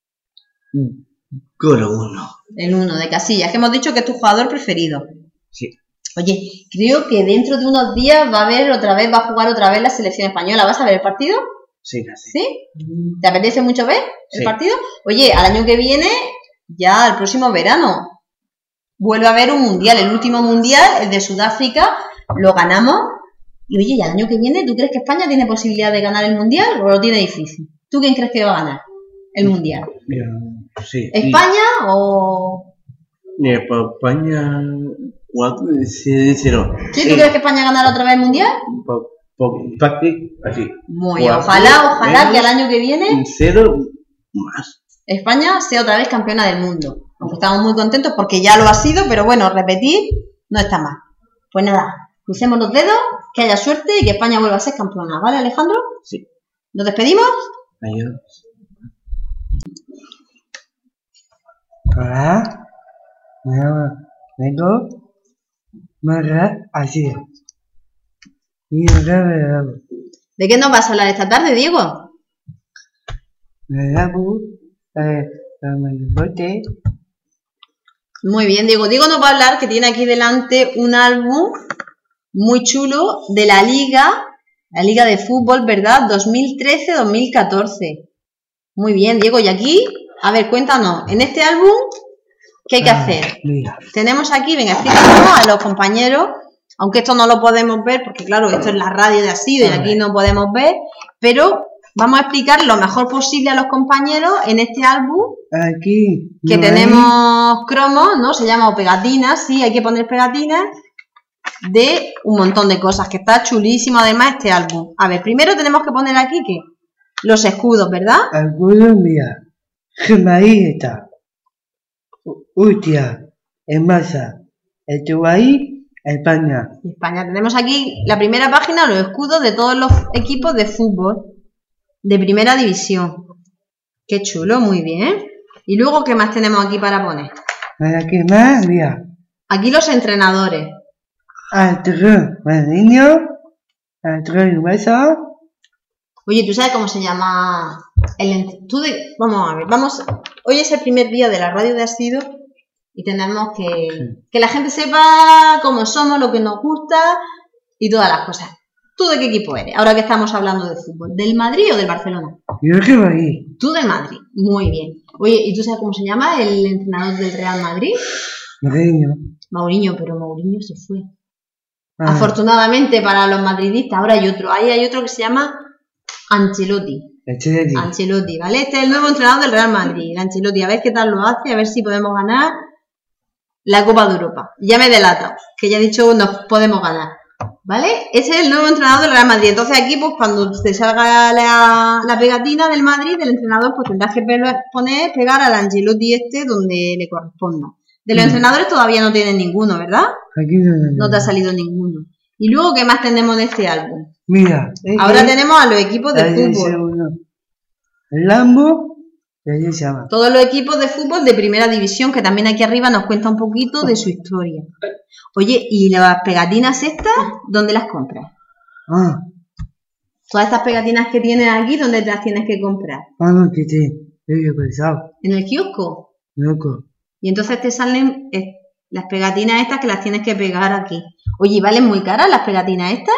Coro 1. El 1 de Casillas, que hemos dicho que es tu jugador preferido. Sí. Oye, creo que dentro de unos días va a jugar otra vez la selección española. ¿Vas a ver el partido? Sí, casi. ¿Sí? ¿Te apetece mucho ver el Sí. partido? Oye, al año que viene, ya el próximo verano, vuelve a haber un mundial. El último mundial, el de Sudáfrica, lo ganamos. Y oye, ya el año que viene, ¿tú crees que España tiene posibilidad de ganar el mundial o lo tiene difícil? ¿Tú quién crees que va a ganar el mundial? Sí. ¿España o...? Por España 4-0. ¿Sí? ¿Tú crees que España ganará otra vez el mundial? Por empate, así. Muy bien. Ojalá que al año que viene 0 más. España sea otra vez campeona del mundo. Aunque estamos muy contentos porque ya lo ha sido, pero bueno, repetir no está mal. Pues nada, crucemos los dedos, que haya suerte y que España vuelva a ser campeona. ¿Vale, Alejandro? Sí. ¿Nos despedimos? Adiós. Hola, me llamo Nico Marra así. Y ¿De qué nos vas a hablar esta tarde, Diego? me llamo Manifeste. Muy bien, Diego. Diego nos va a hablar que tiene aquí delante un álbum muy chulo de la Liga de Fútbol, ¿verdad? 2013-2014. Muy bien, Diego. Y aquí, a ver, cuéntanos, en este álbum, ¿qué hay que hacer? Mira, Tenemos aquí, venga, explícanos a los compañeros, aunque esto no lo podemos ver, porque claro, esto es la radio de Asido y aquí no podemos ver, pero vamos a explicar lo mejor posible a los compañeros en este álbum, aquí que no tenemos cromos, ¿no? Se llama o pegatinas, sí, hay que poner pegatinas de un montón de cosas, que está chulísimo además este álbum. A ver, primero tenemos que poner aquí, ¿qué? Los escudos, ¿verdad? algunos mira, ahí está. Hostia, en masa, estuvo ahí, España. Y España. Tenemos aquí la primera página, los escudos de todos los equipos de fútbol de primera división. Qué chulo, muy bien. Y luego, ¿qué más tenemos aquí para poner? ¿Para qué más? Mira, Aquí los entrenadores. Arturo, niño, Arturo y hueso. Oye, ¿tú sabes cómo se llama Vamos a ver, hoy es el primer día de la radio de Asido y tenemos que la gente sepa cómo somos, lo que nos gusta y todas las cosas. ¿Tú de qué equipo eres? Ahora que estamos hablando de fútbol, ¿del Madrid o del Barcelona? Yo que voy ahí. Tú del Madrid, muy bien. Oye, ¿y tú sabes cómo se llama el entrenador del Real Madrid? Niño. Mourinho, pero Mourinho se fue. Afortunadamente para los madridistas, ahora hay otro. Ahí hay otro que se llama Ancelotti. Ancelotti, ¿vale? Este es el nuevo entrenador del Real Madrid, el Ancelotti. A ver qué tal lo hace, a ver si podemos ganar la Copa de Europa. Ya me delato, que ya he dicho nos podemos ganar, ¿vale? Ese es el nuevo entrenador del Real Madrid. Entonces aquí, pues cuando te salga la pegatina del Madrid, del entrenador, pues tendrás que pegar al Ancelotti este donde le corresponda. De los entrenadores todavía no tienen ninguno, ¿verdad? Aquí No te ha salido ninguno. Y luego, ¿qué más tenemos de este álbum? Mira, Ahora tenemos a los equipos de fútbol. El Lambo, ahí se llama. Todos los equipos de fútbol de primera división, que también aquí arriba nos cuenta un poquito de su historia. Oye, ¿y las pegatinas estas, dónde las compras? Todas estas pegatinas que tienes aquí, ¿dónde te las tienes que comprar? Vamos, que te pensado. ¿En el kiosco? Loco. Y entonces te salen las pegatinas estas que las tienes que pegar aquí. Oye, ¿y valen muy caras las pegatinas estas?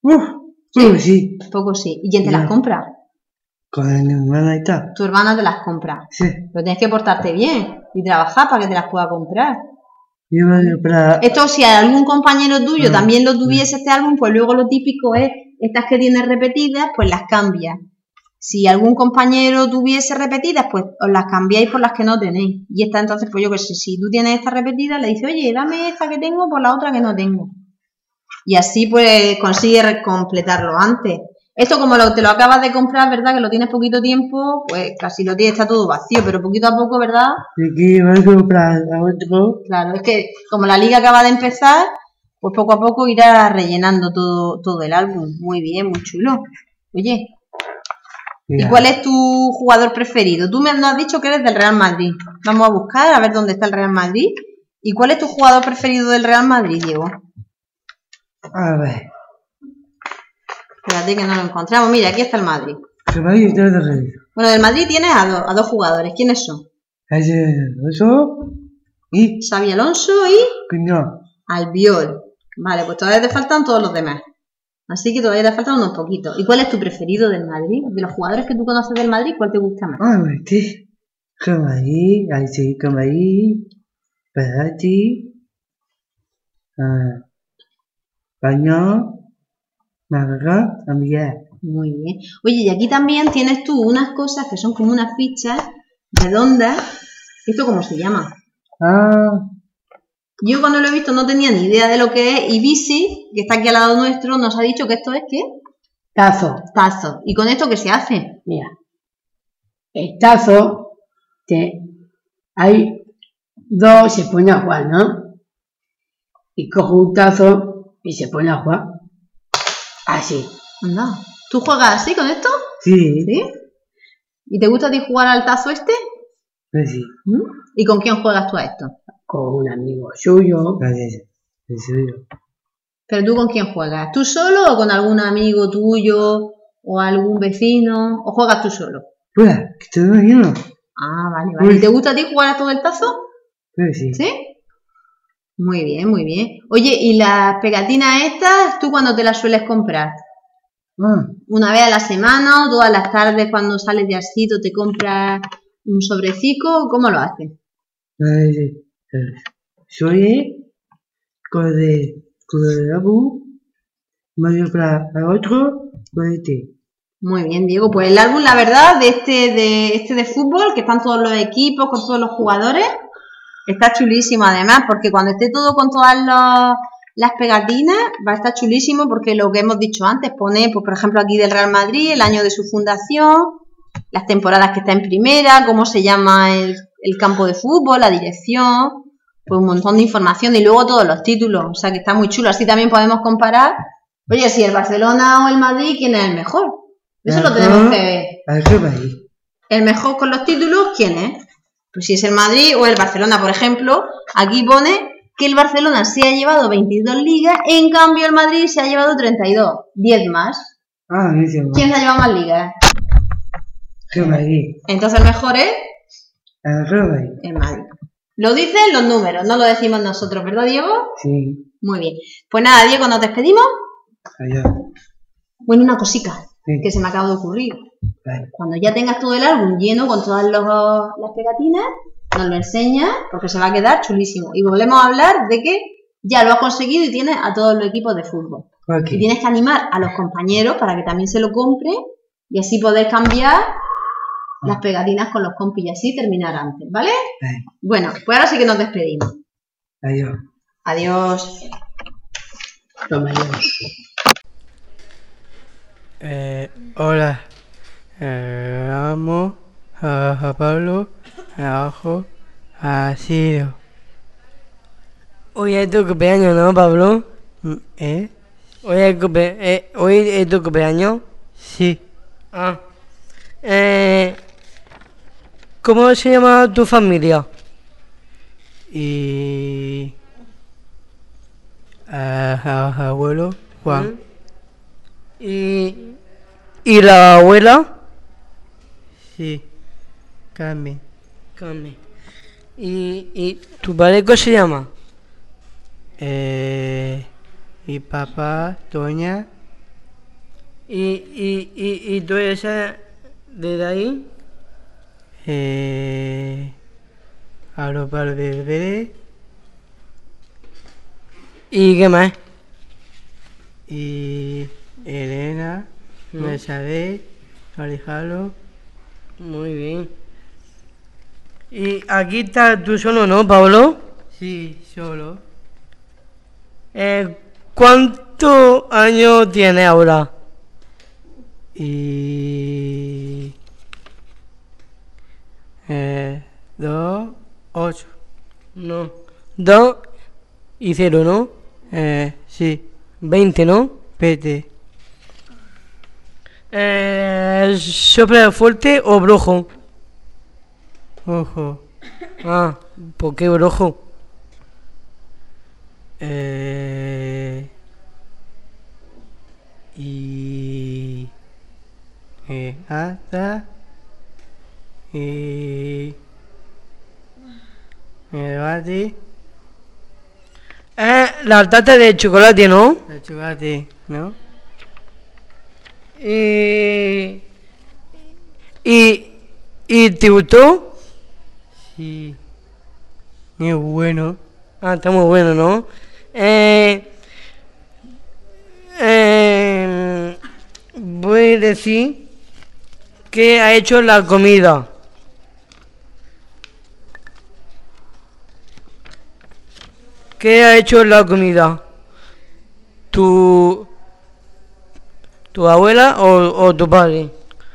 Sí. Poco sí. ¿Y quién te las compra? Con mi hermana y tal. Tu hermana te las compra. Sí. Pero tienes que portarte bien y trabajar para que te las pueda comprar. Yo voy a comprar. Esto, si algún compañero tuyo también lo tuviese este álbum, pues luego lo típico es, estas que tienes repetidas, pues las cambias. Si algún compañero tuviese repetidas, pues os las cambiáis por las que no tenéis. Y esta entonces, pues yo que sé, si tú tienes esta repetida, le dices, oye, dame esta que tengo por la otra que no tengo. Y así pues consigues completarlo antes. Esto como te lo acabas de comprar, ¿verdad? Que lo tienes poquito tiempo, pues casi lo tienes, está todo vacío, pero poquito a poco, ¿verdad? Aquí voy a comprar otro. Claro, es que como la liga acaba de empezar, pues poco a poco irá rellenando todo el álbum. Muy bien, muy chulo. Oye, ¿y Mira, cuál es tu jugador preferido? Tú nos has dicho que eres del Real Madrid. Vamos a buscar a ver dónde está el Real Madrid. ¿Y cuál es tu jugador preferido del Real Madrid, Diego? a ver, Espérate que no lo encontramos. Mira, aquí está el Madrid. que me ayude de reír. Bueno, del Madrid tienes a dos jugadores. ¿Quiénes son? Eso y Xabi Alonso y Cuñado. Albiol. Vale, pues todavía te faltan todos los demás. Así que todavía te faltan unos poquitos. ¿Y cuál es tu preferido del Madrid? De los jugadores que tú conoces del Madrid, ¿cuál te gusta más? Ah, sí. Como ahí, así, como ahí. Perati. Baño. Málaga, también. Muy bien. Oye, y aquí también tienes tú unas cosas que son como unas fichas redondas. ¿Esto cómo se llama? Ah, Yo cuando lo he visto no tenía ni idea de lo que es. Y Bisi, que está aquí al lado nuestro, nos ha dicho que esto es ¿qué? Tazo. Tazo. ¿Y con esto qué se hace? Mira. El tazo, hay dos, se pone a jugar, ¿no? Y cojo un tazo y se pone a jugar. Así. Anda. ¿Tú juegas así con esto? sí. ¿Sí? ¿Y te gusta a ti jugar al tazo este? Pues sí. ¿Y con quién juegas tú a esto? Con un amigo suyo. Gracias. En serio. ¿Pero tú con quién juegas? ¿Tú solo o con algún amigo tuyo o algún vecino? ¿O juegas tú solo? Pues, que te lo imagino. Ah, vale, vale. ¿Y te gusta a ti jugar a todo el tazo? Pues sí. ¿Sí? Muy bien, muy bien. Oye, ¿y las pegatinas estas, tú cuándo te las sueles comprar? Ah, ¿Una vez a la semana o todas las tardes cuando sales de asito te compras un sobrecico? ¿Cómo lo haces? soy con el abu, Mario para otro, con este. Muy bien, Diego. Pues el álbum, la verdad, de este de fútbol, que están todos los equipos, con todos los jugadores, está chulísimo además, porque cuando esté todo con todas las pegatinas, va a estar chulísimo porque lo que hemos dicho antes, pone, pues, por ejemplo, aquí del Real Madrid, el año de su fundación, las temporadas que está en primera, cómo se llama el campo de fútbol, la dirección, pues un montón de información y luego todos los títulos, o sea que está muy chulo. Así también podemos comparar, oye, si el Barcelona o el Madrid, ¿quién es el mejor? Eso lo tenemos que ver. El mejor con los títulos, ¿quién es? Pues si es el Madrid o el Barcelona, por ejemplo, aquí pone que el Barcelona se ha llevado 22 ligas, en cambio el Madrid se ha llevado 32, 10 más. Ah, ese ¿Quién se ha llevado más ligas? Madrid. Entonces el mejor es Madrid. el Madrid. Lo dicen los números, no lo decimos nosotros, ¿verdad, Diego? Sí. Muy bien. Pues nada, Diego, nos despedimos. Adiós. Bueno, una cosica Sí. que se me acaba de ocurrir. Vale. Cuando ya tengas todo el álbum lleno con todas las pegatinas, nos lo enseñas porque se va a quedar chulísimo. Y volvemos a hablar de que ya lo has conseguido y tienes a todos los equipos de fútbol. Ok. Y tienes que animar a los compañeros para que también se lo compren y así poder cambiar las pegatinas con los compis y así terminar antes, ¿vale? Vale. Bueno, pues ahora sí que nos despedimos. Adiós. Adiós. Toma, Diego. Hola. Amo a Pablo, a Ojo, a Ciro. Hoy es tu cumpleaños, ¿no, Pablo? ¿Eh? ¿Hoy es tu cumpleaños? Sí. Ah. ¿Cómo se llama tu familia? Y... abuelo Juan. ¿Y la abuela? Sí, Carmen. ¿Y tu padre cómo se llama? Mi papá, Toña. ¿Y tú eres de ahí? Aropar Bebé. ¿Y qué más? Y Elena, Mercedes, Alejandro. Muy bien. ¿Y aquí estás tú solo, no, Pablo? Sí, solo. ¿Cuántos años tienes ahora? Y... 2, 8. No. 2 y 0, ¿no? Sí. 20, ¿no? 20. ¿Sopla fuerte o brojo? Ojo. Ah, ¿por qué brojo? Y hasta y debate La tarta de chocolate, ¿no? el chocolate, ¿no? ¿Y te gustó? Sí. Es bueno. Ah, está muy bueno, ¿no? Voy a decir que ha hecho la comida. ¿Qué ha hecho la comida? ¿Tu abuela o tu padre?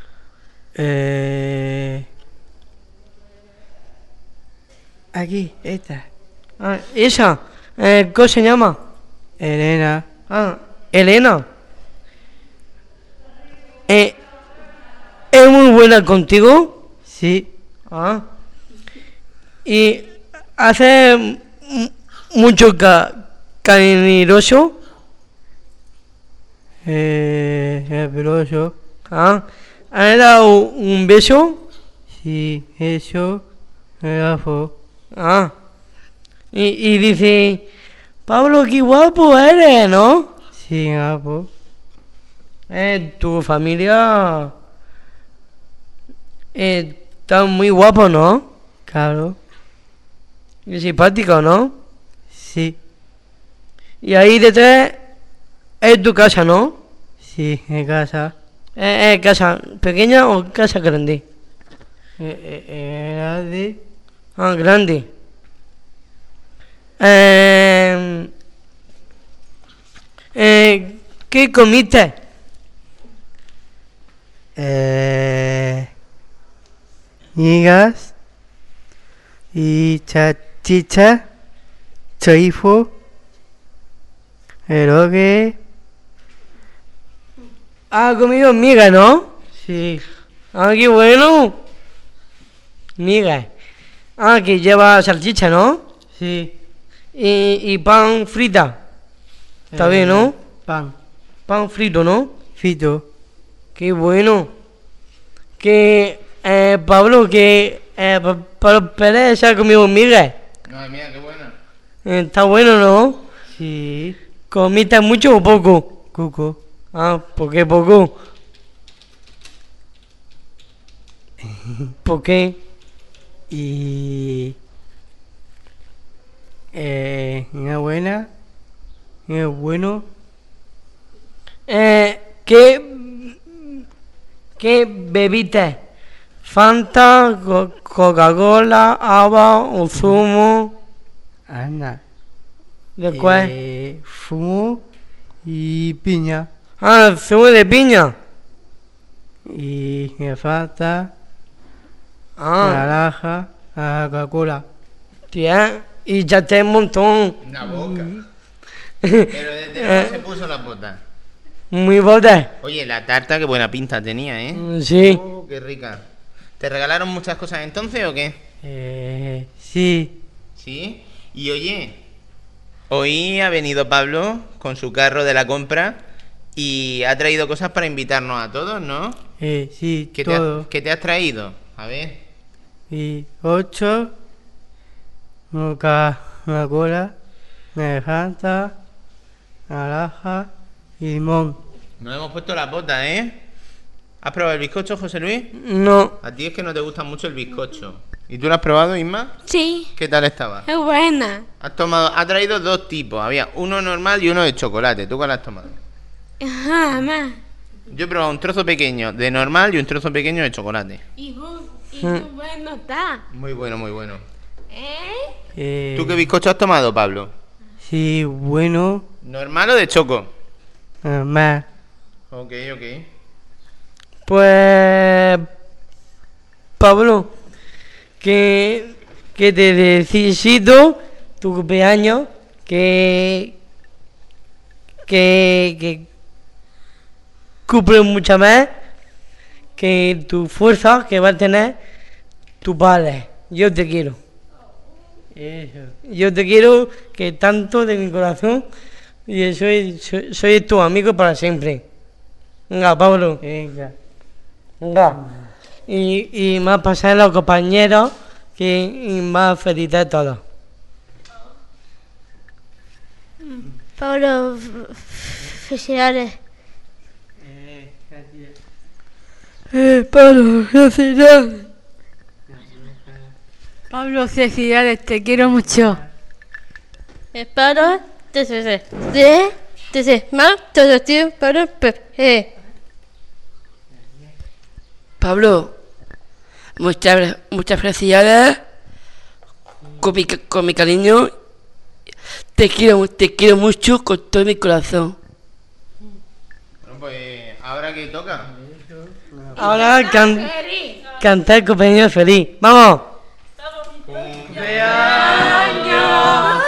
Aquí, esta. Ah, esa. ¿Cómo se llama? Elena. Ah, Elena. ¿Es muy buena contigo? Sí. Ah. ¿Y hace mucho cariñoso? Sabroso. Ah. ¿Ha dado un beso? Sí, eso. Grafo. Ah. Y dice, Pablo, qué guapo eres, ¿no? Sí, grafo. Tu familia está muy guapo, ¿no? Claro. Y simpático, ¿no? Sí. Y ahí detrás es tu casa, ¿no? Sí, en casa. ¿Es casa pequeña o casa grande? Grande. Ah, grande. ¿Qué comiste? Migas y chachicha, choifo, erogue. Ha comido miga, ¿no? Sí. Ah, qué bueno. Miga. Ah, que lleva salchicha, ¿no? Sí. Y pan frita. Está bien, ¿no? Pan. Pan frito, ¿no? Frito. Qué bueno. Que, Pablo, que Pablo Pérez se ha comido miga. Madre mía, qué bueno. Está bueno, ¿no? Sí. ¿Comiste mucho o poco? Cuco. Ah, ¿por qué poco? ¿Por qué? Y una buena. Es bueno. ¿Qué bebiste? ¿Fanta, Coca-Cola, agua o zumo? Anda. ¿De cuál? Fumo y piña. Ah, zumo de piña. Y me falta Ah, naranja, Coca-Cola. tía, y ya te un montón. Una boca. Pero desde luego se puso las botas. Muy bote. Oye, la tarta, qué buena pinta tenía, ¿eh? Sí. Oh, qué rica. ¿Te regalaron muchas cosas entonces o qué? Sí. ¿Sí? Y oye, hoy ha venido Pablo con su carro de la compra y ha traído cosas para invitarnos a todos, ¿no? Sí, ¿Qué todo. ¿Qué te has traído? A ver. Y 8, Coca-Cola, me falta naranja y limón. Nos hemos puesto las botas, ¿eh? ¿Has probado el bizcocho, José Luis? No. A ti es que no te gusta mucho el bizcocho. ¿Y tú lo has probado, Isma? Sí, ¿Qué tal estaba? es buena. Ha traído dos tipos. Había uno normal y uno de chocolate. ¿Tú cuál has tomado? Ajá, mamá. Yo he probado un trozo pequeño de normal y un trozo pequeño de chocolate. Y qué bueno está. Muy bueno, muy bueno. ¿Eh? ¿Tú qué bizcocho has tomado, Pablo? Sí, bueno. ¿Normal o de choco? Más. Ok. Pues, Pablo, que te necesito tu cumpleaños, que cumple mucha más que tu fuerza que va a tener tu padre. Yo te quiero. Yo te quiero que tanto de mi corazón y soy tu amigo para siempre. Venga, Pablo. Venga. Y más pasar a los compañeros que más felices a todos. Pablo, felicidades. Pablo, felicidades. Pablo, felicidades, te quiero mucho. Espero Pablo, muchas felicidades. Con mi cariño. Te quiero mucho con todo mi corazón. Bueno, pues, ¿ahora qué toca? Ahora cantar compañero feliz. ¡Vamos! Cumpleaños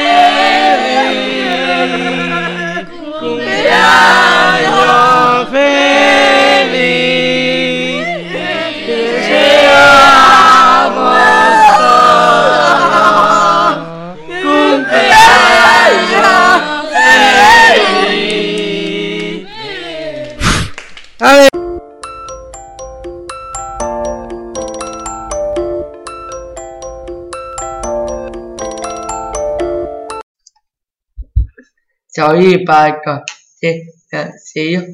feliz, que seamos todos cumpleaños feliz. A ver. Soy Paco de García.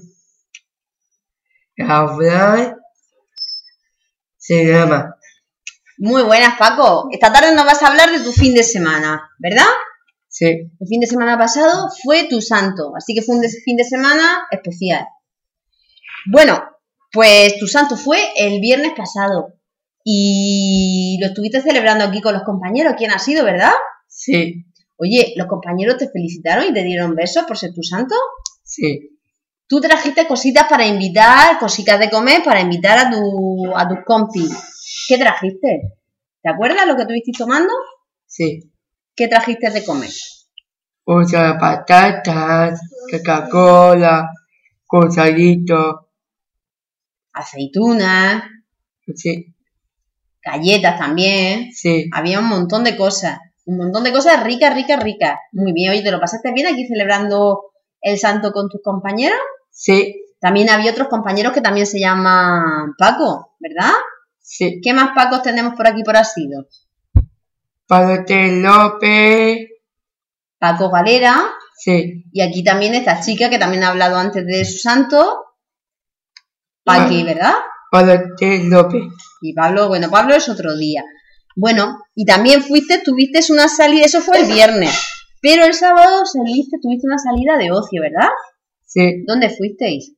Hablar se llama. Muy buenas, Paco. Esta tarde nos vas a hablar de tu fin de semana, ¿verdad? Sí. El fin de semana pasado fue tu santo, así que fue un fin de semana especial. Bueno, pues tu santo fue el viernes pasado y lo estuviste celebrando aquí con los compañeros. ¿Quién ha sido, verdad? Sí. Oye, ¿los compañeros te felicitaron y te dieron besos por ser tu santo? Sí. Tú trajiste cositas para invitar, cositas de comer para invitar a tus compis. ¿Qué trajiste? ¿Te acuerdas lo que estuviste tomando? Sí. ¿Qué trajiste de comer? Muchas patatas, Coca-Cola, cosaditos. Aceitunas. Sí. Galletas también. Sí. Había un montón de cosas. Un montón de cosas ricas. Muy bien. Oye, ¿te lo pasaste bien aquí celebrando el santo con tus compañeros? Sí. También había otros compañeros que también se llaman Paco, ¿verdad? Sí. ¿Qué más Pacos tenemos por aquí por Asido? Palote López. Paco Galera. Sí. Y aquí también esta chica que también ha hablado antes de su santo. Paqui, ¿verdad? Palote López. Y Pablo, bueno, Pablo es otro día. Bueno, y también tuviste una salida, eso fue el viernes. Pero el sábado tuviste una salida de ocio, ¿verdad? Sí. ¿Dónde fuisteis?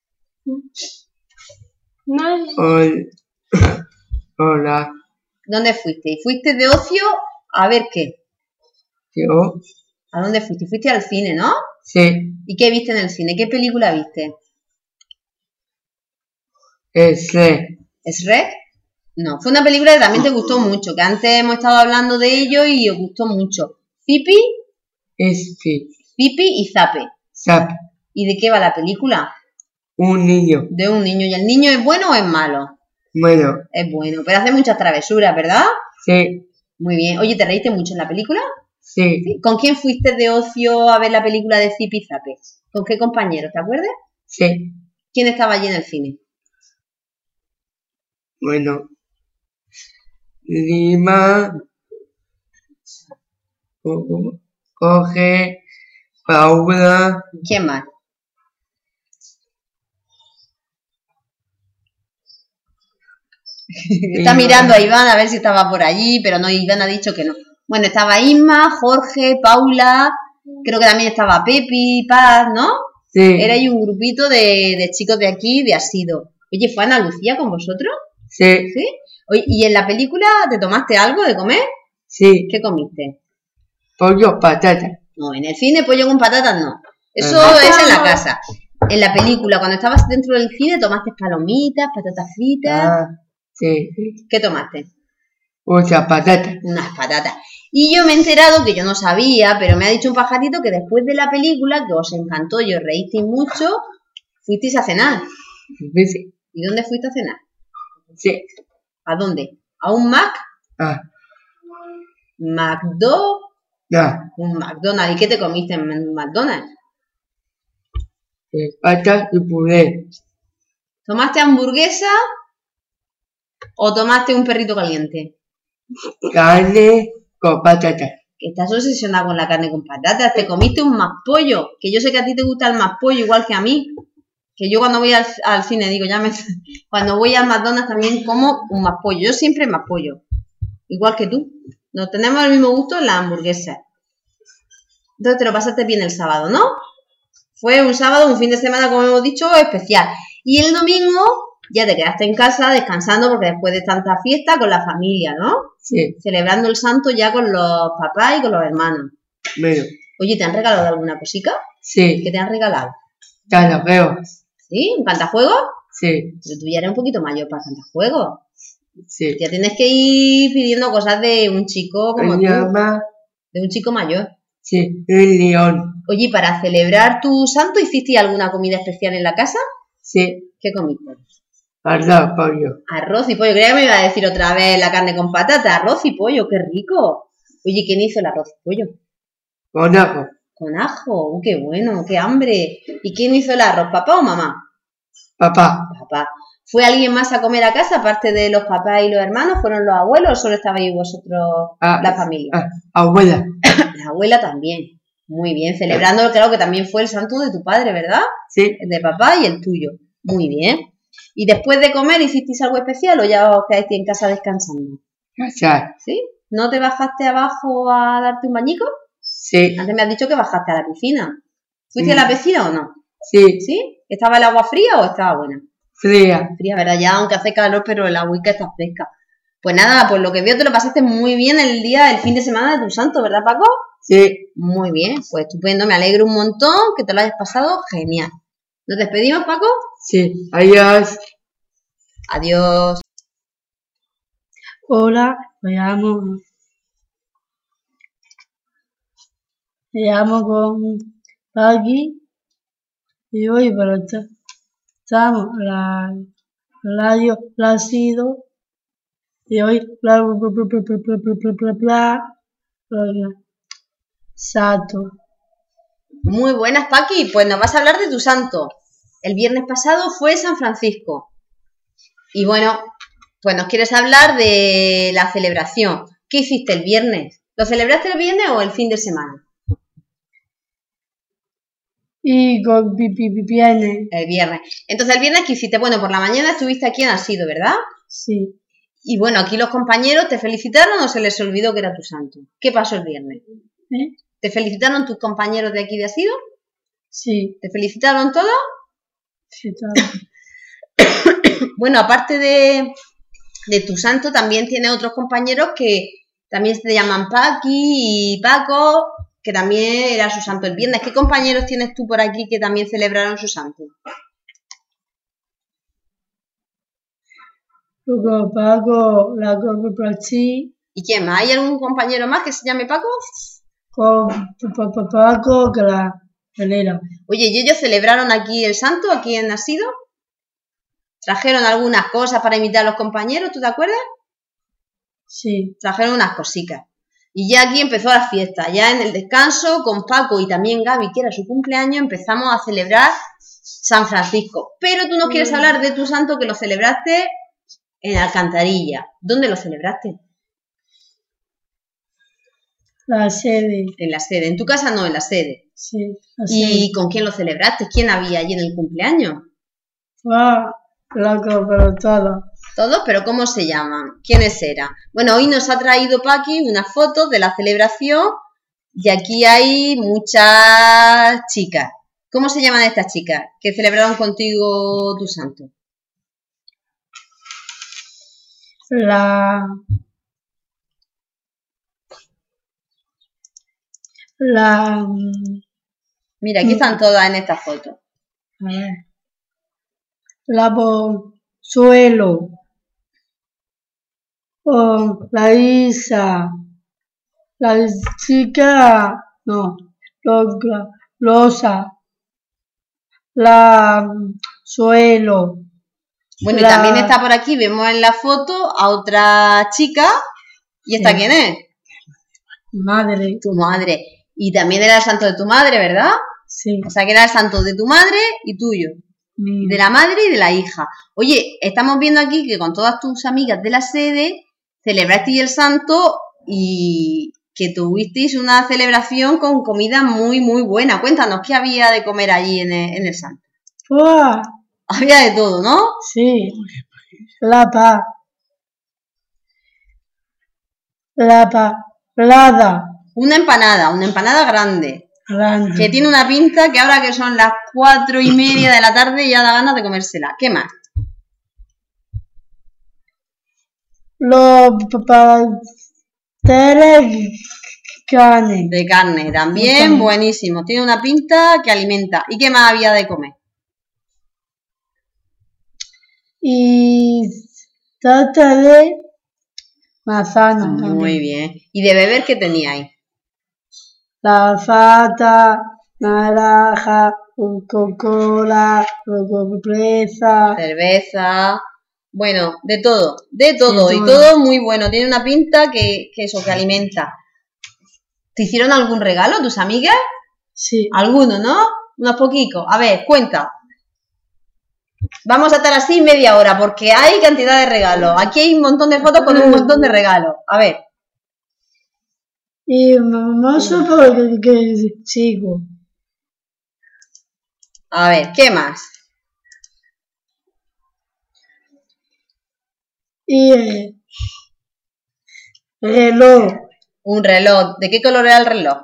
Hola. ¿Dónde fuisteis? ¿Fuiste de ocio? A ver qué. Yo. ¿A dónde fuiste? Fuiste al cine, ¿no? Sí. ¿Y qué viste en el cine? ¿Qué película viste? Es Shrek. ¿Es Shrek? No, fue una película que también te gustó mucho, que antes hemos estado hablando de ello y os gustó mucho. ¿Pipi? Es Pipi y Zape. Zape. ¿Y de qué va la película? Un niño. De un niño. ¿Y el niño es bueno o es malo? Bueno. Es bueno, pero hace muchas travesuras, ¿verdad? Sí. Muy bien. Oye, ¿te reíste mucho en la película? Sí. ¿Sí? ¿Con quién fuiste de ocio a ver la película de Zipi y Zape? ¿Con qué compañero? ¿Te acuerdas? Sí. ¿Quién estaba allí en el cine? Bueno. Lima. Jorge. Paula. ¿Quién más? Está mirando a Iván a ver si estaba por allí, pero no, Iván ha dicho que no. Bueno, estaba Isma, Jorge, Paula, creo que también estaba Pepi, Paz, ¿no? Sí. Era ahí un grupito de chicos de aquí, de Asido. Oye, ¿fue Ana Lucía con vosotros? Sí. ¿Sí? Oye, ¿y en la película te tomaste algo de comer? Sí. ¿Qué comiste? Pollo, patata. No, en el cine pollo con patatas no. Eso es en la casa. En la película, cuando estabas dentro del cine, tomaste palomitas, patatas fritas. Ah, sí. ¿Qué tomaste? Muchas patatas. Unas patatas. Y yo me he enterado, que yo no sabía, pero me ha dicho un pajarito que después de la película, que os encantó y os reísteis mucho, fuisteis a cenar. Sí. ¿Y dónde fuiste a cenar? Sí. ¿A dónde? ¿A un Mac? Ah. ¿McDonald's? Un McDonald's. ¿Y qué te comiste en un McDonald's? Pasta y puré. ¿Tomaste hamburguesa o tomaste un perrito caliente? Carne con patatas. Que estás obsesionada con la carne con patatas. Te comiste un McPollo, que yo sé que a ti te gusta el McPollo igual que a mí. Que yo cuando voy al cine, digo, cuando voy al McDonald's también como un McPollo. Yo siempre McPollo. Igual que tú. Nos tenemos el mismo gusto en las hamburguesas. Entonces te lo pasaste bien el sábado, ¿no? Fue un sábado, un fin de semana, como hemos dicho, especial. Y el domingo ya te quedaste en casa descansando porque después de tanta fiesta con la familia, ¿no? Sí. Celebrando el santo ya con los papás y con los hermanos. Bueno. Oye, ¿te han regalado alguna cosica? Sí. ¿Qué te han regalado? Cantajuegos. ¿Sí? ¿Un cantajuegos? Sí. Pero tú ya eres un poquito mayor para cantajuegos. Sí. Ya tienes que ir pidiendo cosas de un chico como tú. De un chico mayor. Sí, el león. Oye, ¿para celebrar tu santo hiciste alguna comida especial en la casa? Sí. ¿Qué comiste? Arroz, pollo. Arroz y pollo. Creía que me iba a decir otra vez la carne con patata. Arroz y pollo, qué rico. Oye, ¿quién hizo el arroz y pollo? Con ajo. Con ajo. Qué bueno, qué hambre. ¿Y quién hizo el arroz, papá o mamá? Papá. Papá. ¿Fue alguien más a comer a casa, aparte de los papás y los hermanos? ¿Fueron los abuelos o solo estabais vosotros, la familia? Abuela. La abuela también. Muy bien, celebrando, claro que también fue el santo de tu padre, ¿verdad? Sí. El de papá y el tuyo. Muy bien. ¿Y después de comer hicisteis algo especial o ya os quedáis en casa descansando? Casa. ¿Sí? ¿No te bajaste abajo a darte un bañico? Sí. Antes me has dicho que bajaste a la piscina. ¿Fuiste a la piscina o no? Sí. ¿Sí? ¿Estaba el agua fría o estaba buena? Fría. Fría, ¿verdad? Ya, aunque hace calor, pero el agüita está fresca. Pues nada, pues lo que veo te lo pasaste muy bien el fin de semana de tu santo, ¿verdad, Paco? Sí. Muy bien, pues estupendo, me alegro un montón que te lo hayas pasado genial. ¿Nos despedimos, Paco? Sí, adiós. Adiós. Hola, me llamo con Paqui y hoy estamos la radio Placido y hoy santo. Muy buenas, Paqui, pues nos vas a hablar de tu santo. El viernes pasado fue San Francisco. Y bueno, pues nos quieres hablar de la celebración. ¿Qué hiciste el viernes? ¿Lo celebraste el viernes o el fin de semana? Y con viernes. El viernes. Entonces, ¿el viernes qué hiciste? Bueno, por la mañana estuviste aquí en Asido, ¿verdad? Sí. Y bueno, aquí los compañeros te felicitaron o se les olvidó que era tu santo. ¿Qué pasó el viernes? ¿Te felicitaron tus compañeros de aquí de Asido? Sí. ¿Te felicitaron todos? Sí, todos. Bueno, aparte de tu santo, también tiene otros compañeros que también se llaman Paqui y Paco, que también era su santo el viernes. ¿Qué compañeros tienes tú por aquí que también celebraron su santo? Luego Paco, la Copi. ¿Y quién más? ¿Hay algún compañero más que se llame Paco? Con Paco, que la celebra. Oye, ¿y ellos celebraron aquí el santo, aquí en Asido? ¿Trajeron algunas cosas para imitar a los compañeros? ¿Tú te acuerdas? Sí. Trajeron unas cositas. Y ya aquí empezó la fiesta. Ya en el descanso, con Paco y también Gaby, que era su cumpleaños, empezamos a celebrar San Francisco. Pero tú nos quieres hablar de tu santo que lo celebraste en Alcantarilla. ¿Dónde lo celebraste? La sede. En la sede. ¿En tu casa no? En la sede. Sí. ¿Y con quién lo celebraste? ¿Quién había allí en el cumpleaños? Loco, pero todos. ¿Todos? ¿Pero cómo se llaman? ¿Quiénes eran? Bueno, hoy nos ha traído Paqui unas fotos de la celebración y aquí hay muchas chicas. ¿Cómo se llaman estas chicas que celebraron contigo tu santo? Mira, aquí están todas en esta foto. A ver. La Consuelo, la Isa, la chica, no, Rosa, la Suelo, Bueno, y también está por aquí, vemos en la foto a otra chica. ¿Y esta quién es? Madre. Tu madre. Y también era el santo de tu madre, ¿verdad? Sí. O sea, que era el santo de tu madre y tuyo. De la madre y de la hija. Oye, estamos viendo aquí que con todas tus amigas de la sede celebrasteis el santo y que tuvisteis una celebración con comida muy, muy buena. Cuéntanos, ¿qué había de comer allí en el santo? ¡Uah! Había de todo, ¿no? Sí. Plada. Una empanada grande. Que tiene una pinta que ahora que son las 4:30 de la tarde ya da ganas de comérsela. ¿Qué más? Los pasteles de carne, también buenísimo. Tiene una pinta que alimenta. ¿Y qué más había de comer? Y tarta de manzana. Muy bien. ¿Y de beber qué teníais? La fata, naranja, Coca-Cola, cerveza, bueno, de todo, y todo muy bueno, tiene una pinta que alimenta. ¿Te hicieron algún regalo tus amigas? Sí. ¿Alguno, no? Unos poquitos. A ver, cuenta. Vamos a estar así media hora porque hay cantidad de regalos. Aquí hay un montón de fotos con un montón de regalos. A ver. Y no sé por qué sigo. A ver, ¿qué más? Y reloj. Un reloj. ¿De qué color era el reloj?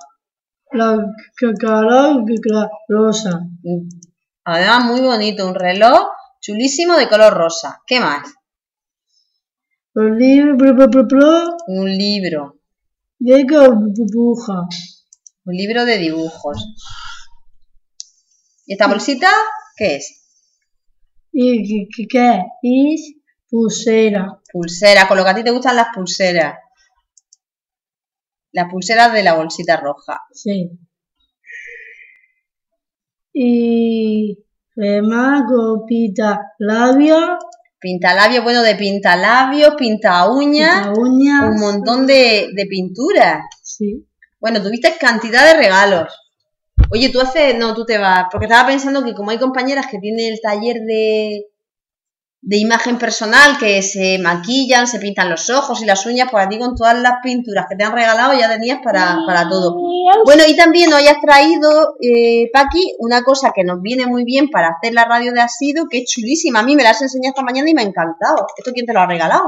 Color rosa. Además, muy bonito. Un reloj chulísimo de color rosa. ¿Qué más? Un libro. Un libro. De dibuja. Un libro de dibujos. ¿Y esta bolsita qué es? ¿Y qué es? Pulsera. Pulsera, con lo que a ti te gustan las pulseras. Las pulseras de la bolsita roja. Sí. Y remago, pintalabios. Pintalabios, bueno, de pintalabios, pinta uñas, un montón de pinturas. Sí. Bueno, tuviste cantidad de regalos. Oye, tú te vas, porque estaba pensando que como hay compañeras que tienen el taller de imagen personal, que se maquillan, se pintan los ojos y las uñas, pues a ti con todas las pinturas que te han regalado ya tenías para todo. Bueno, y también hoy has traído, Paqui, una cosa que nos viene muy bien para hacer la radio de Asido, que es chulísima. A mí me la has enseñado esta mañana y me ha encantado. ¿Esto quién te lo ha regalado?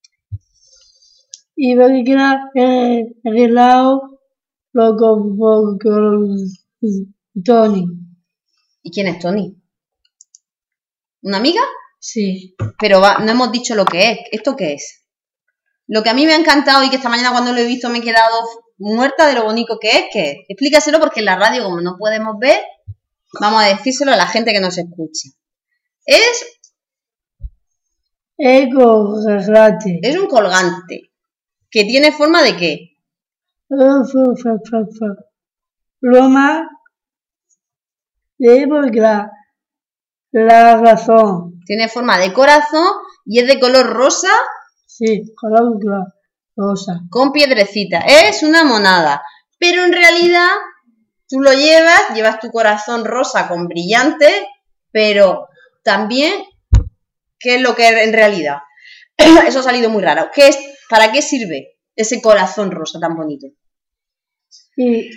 Y lo que quiera regalado lo con Tony. ¿Y quién es Tony? ¿Una amiga? Sí. Pero no hemos dicho lo que es. ¿Esto qué es? Lo que a mí me ha encantado y que esta mañana cuando lo he visto me he quedado muerta de lo bonito que es. Explícaselo porque en la radio, como no podemos ver, vamos a decírselo a la gente que nos escucha. Es un colgante. ¿Que tiene forma de qué? Roma de la razón. Tiene forma de corazón y es de color rosa. Sí, color rosa. Con piedrecita. Es una monada. Pero en realidad tú lo llevas tu corazón rosa con brillantes, pero también, ¿qué es lo que es en realidad? Eso ha salido muy raro. ¿Para qué sirve ese corazón rosa tan bonito? Y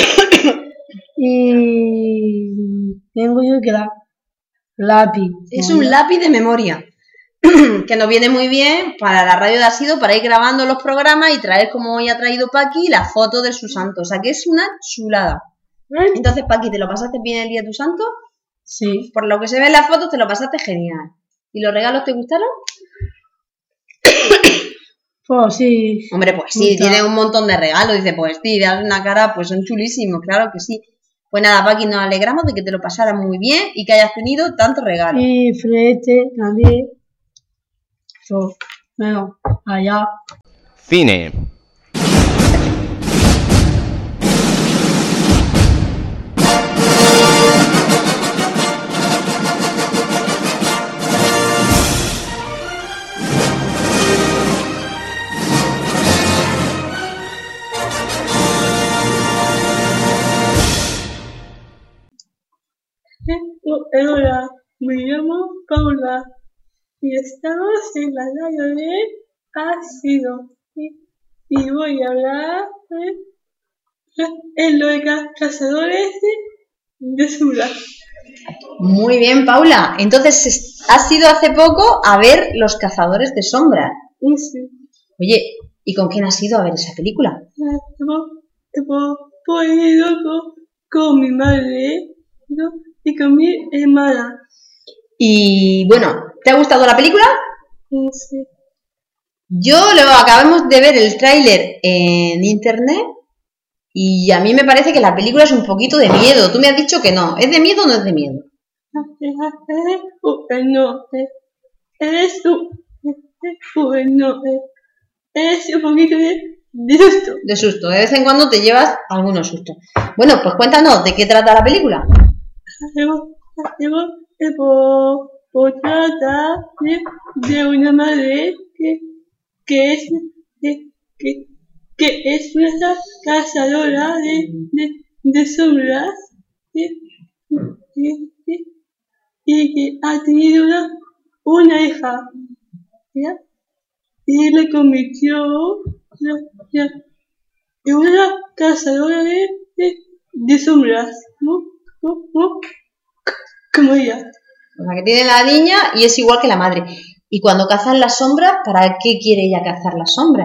tengo yo que lápiz. Es un lápiz de memoria que nos viene muy bien para la radio de Asido, para ir grabando los programas y traer, como hoy ha traído Paqui, la foto de su santo. O sea que es una chulada. Entonces, Paqui, ¿te lo pasaste bien el día de tu santo? Sí. Por lo que se ve en las fotos, te lo pasaste genial. ¿Y los regalos te gustaron? Pues sí. Hombre, pues sí, tiene un montón de regalos. Dice, pues sí, dale una cara, pues son chulísimos, claro que sí. Pues nada, Paqui, nos alegramos de que te lo pasaras muy bien y que hayas tenido tantos regalos. Y flete también. Bueno, allá. Cine. Hola, me llamo Paula y estamos en la radio de ácido y voy a hablar en lo de cazadores de sombras. Muy bien, Paula. Entonces, has ido hace poco a ver Los Cazadores de Sombras. Sí. Oye, ¿y con quién has ido a ver esa película? Pues he ido con mi madre, ¿no? Y con mi hermana. Y bueno, ¿te ha gustado la película? Sí. Acabamos de ver el tráiler en internet y a mí me parece que la película es un poquito de miedo. Tú me has dicho que no. ¿Es de miedo o no es de miedo? No, eres tú. No, es un poquito de susto. De susto. De vez en cuando te llevas algunos sustos. Bueno, pues cuéntanos, ¿de qué trata la película? Trata de una madre que es una cazadora de sombras y que ha tenido una hija, ¿ya? Y le convirtió en una cazadora de sombras, ¿no? Como ella. O sea, que tiene la niña y es igual que la madre. Y cuando cazan las sombras, ¿para qué quiere ella cazar las sombras?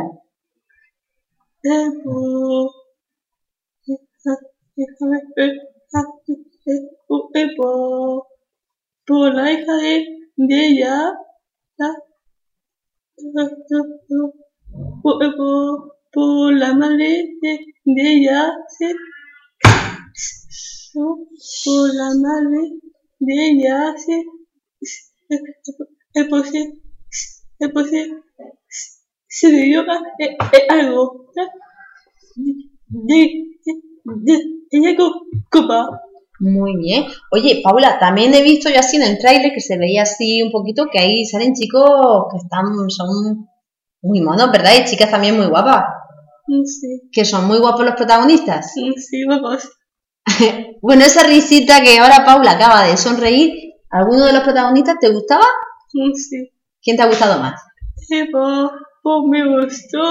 Por la hija de ella, por la madre de ella, por la madre de ella, se le dio algo de copa. Muy bien. Oye, Paula, también he visto yo así en el tráiler que se veía así un poquito que ahí salen chicos que son muy monos, ¿verdad? Y chicas también muy guapas. Sí. Que son muy guapos los protagonistas. Sí, guapos. Bueno, esa risita que ahora Paula acaba de sonreír, ¿alguno de los protagonistas te gustaba? Sí. ¿Quién te ha gustado más? Pues me gustó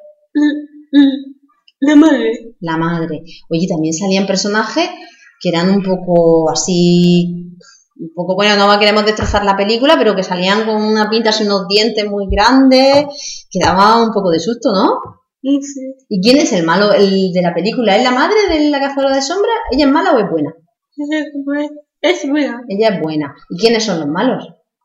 la madre. La madre. Oye, también salían personajes que eran un poco así, un poco, bueno, no queremos destrozar la película, pero que salían con una pinta, así unos dientes muy grandes, que daba un poco de susto, ¿no? Sí. ¿Y quién es el malo, el de la película? ¿Es la madre de la cazadora de sombras? ¿Ella es mala o es buena? Es buena. Ella es buena. ¿Y quiénes son los malos?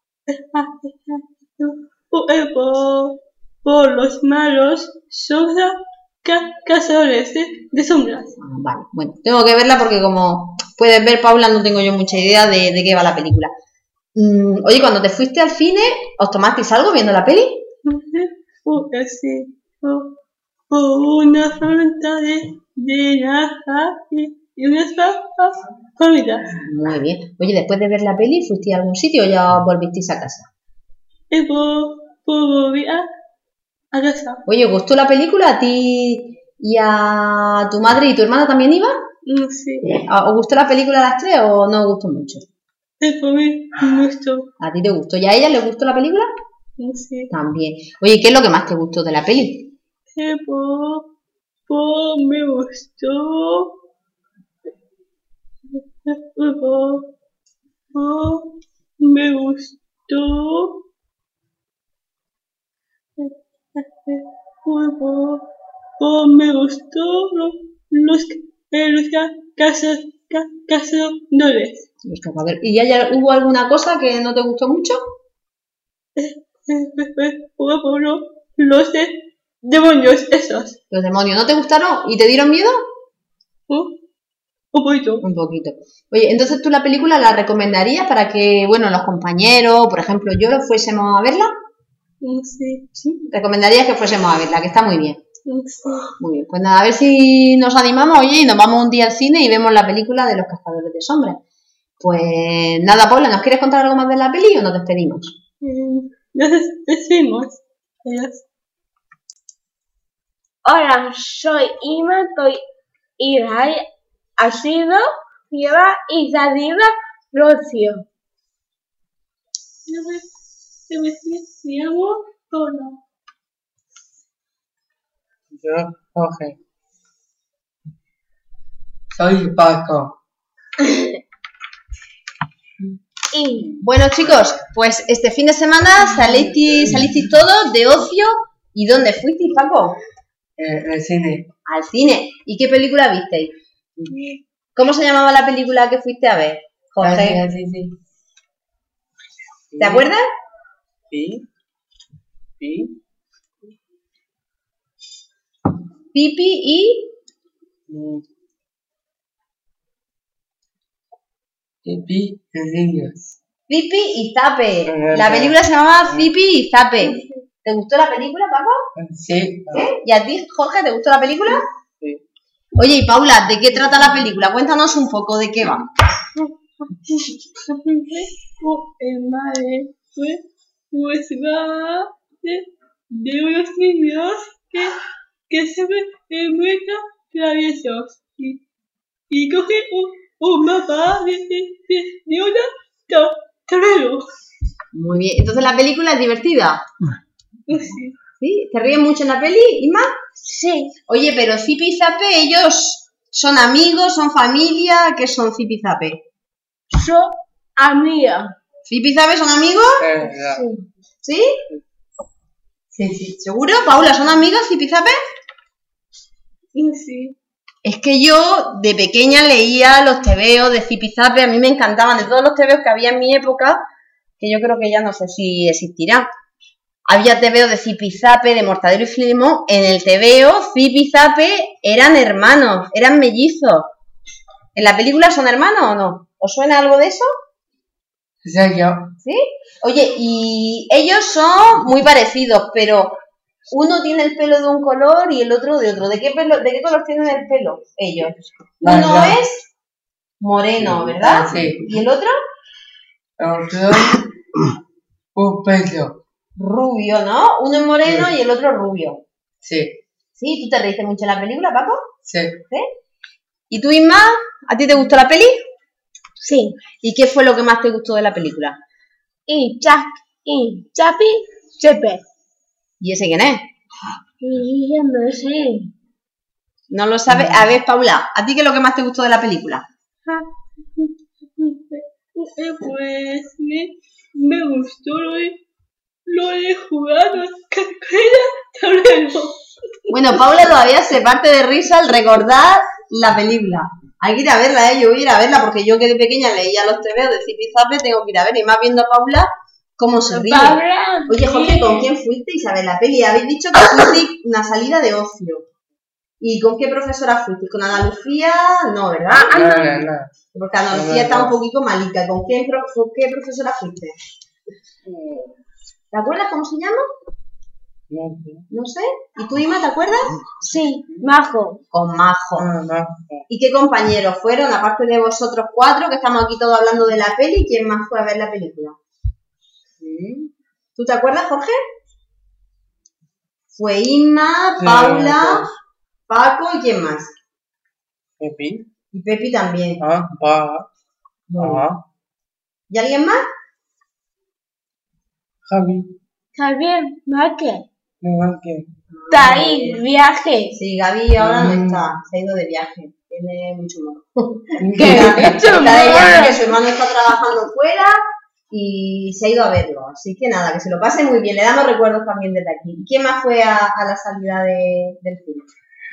Por los malos son cazadores de sombras. Vale, bueno, tengo que verla porque como puedes ver, Paula, no tengo yo mucha idea de qué va la película. Oye, cuando te fuiste al cine, ¿os tomasteis algo viendo la peli? Sí. Una fruta de naranja y unas papas fritas. Muy bien. Oye, después de ver la peli, ¿fuisteis a algún sitio o ya volvisteis a casa? Volví a casa. Oye, ¿gustó la película a ti y a tu madre y tu hermana también iban? Sí. ¿Os gustó la película a las tres o no os gustó mucho? Por mí me gustó. ¿A ti te gustó? ¿Y a ella le gustó la película? Sí. También. Oye, ¿qué es lo que más te gustó de la peli? Me gustó. Me gustó. Me gustó los cazadores. Los cazadores. ¿Y ya hubo alguna cosa que no te gustó mucho? Los demonios esos. ¿Los demonios no te gustaron y te dieron miedo? Un poquito. Un poquito. Oye, entonces tú la película la recomendarías para que, bueno, los compañeros, por ejemplo, yo, fuésemos a verla. Sí. ¿Sí? ¿Recomendarías que fuésemos a verla? Que está muy bien. Sí. Muy bien, pues nada, a ver si nos animamos, oye, y nos vamos un día al cine y vemos la película de Los Cazadores de Sombras. Pues nada, Paula, ¿nos quieres contar algo más de la peli o nos despedimos? Nos despedimos. Adiós. Hola, soy Ima, soy Israel, ha sido, lleva y salido Rocío. Me llamo Tono. Yo, Jorge. Soy Paco. Y bueno, chicos, pues este fin de semana salisteis todos de ocio. ¿Y dónde fuisteis, Paco? El cine. Al cine. ¿Y qué película visteis? ¿Cómo se llamaba la película que fuiste a ver, Jorge? Sí. ¿Te acuerdas? Sí. Pipi y... Pipi de niños. Pipi y Zape. La película se llamaba Pipi y Zape. ¿Te gustó la película, Paco? Sí. ¿Y a ti, Jorge, te gustó la película? Sí. Oye, y Paula, ¿de qué trata la película? Cuéntanos un poco de qué va. Madre, pues va de unos niños que se ven muy traviesos y coge un mapa de una torero. Muy bien, entonces la película es divertida. Sí. ¿Sí? ¿Te ríes mucho en la peli, Isma? Sí. Oye, pero Zipi y Zape, ellos son amigos, son familia, ¿qué son Zipi y Zape? Son amigas. ¿Zipi y Zape son amigos? Sí. ¿Sí? Sí. ¿Seguro? Paula, ¿son amigas Zipi y Zape? Sí. Es que yo de pequeña leía los tebeos de Zipi y Zape, a mí me encantaban, de todos los tebeos que había en mi época, que yo creo que ya no sé si existirán. Había tebeo de Zipi y Zape, de Mortadelo y Filemón. En el tebeo, Zipi y Zape eran hermanos, eran mellizos. ¿En la película son hermanos o no? ¿Os suena algo de eso? Sí, yo. ¿Sí? Oye, y ellos son muy parecidos, pero uno tiene el pelo de un color y el otro de otro. ¿De qué color tienen el pelo ellos? Uno es moreno, ¿verdad? Sí. ¿Y el otro? Otro, un pelo. Rubio, ¿no? Uno es moreno y el otro rubio. Sí. ¿Sí? ¿Tú te reíste mucho en la película, Paco? Sí. ¿Sí? ¿Y tú, Isma? ¿A ti te gustó la peli? Sí. ¿Y qué fue lo que más te gustó de la película? Y Chapi, Chepe. ¿Y ese quién es? Y ya no sé. ¿No lo sabes? A ver, Paula, ¿a ti qué es lo que más te gustó de la película? Pues me gustó lo de jugar a las tablero. Bueno, Paula todavía se parte de risa al recordar la película. Hay que ir a verla, yo voy a ir a verla porque yo que de pequeña leía los tebeos de Zipi y Zape, tengo que ir a ver y más viendo a Paula cómo se ríe. Oye, Jorge, ¿con quién fuisteis a ver la peli? Habéis dicho que fuisteis una salida de ocio. ¿Y con qué profesora fuisteis? ¿Con Ana Lucía? No, ¿verdad? No. Porque Ana Lucía está un poquito malita. ¿Con qué profesora fuiste? ¿Te acuerdas cómo se llama? No sé. ¿Y tú, Ima, te acuerdas? Sí, Majo. Con Majo. ¿Y qué compañeros fueron? Aparte de vosotros cuatro, que estamos aquí todos hablando de la peli, ¿quién más fue a ver la película? ¿Tú te acuerdas, Jorge? Fue Inma, Paula, Paco y ¿quién más? Pepi. Y Pepi también. ¿Y alguien más? Javier Márquez. Márquez. Está ahí, viaje. Sí, Gaby ahora no está, se ha ido de viaje. Tiene mucho humor. ¿Qué? Está de viaje, que su hermano está trabajando fuera y se ha ido a verlo. Así que nada, que se lo pase muy bien. Le damos recuerdos también desde aquí. ¿Y quién más fue a la salida del cine?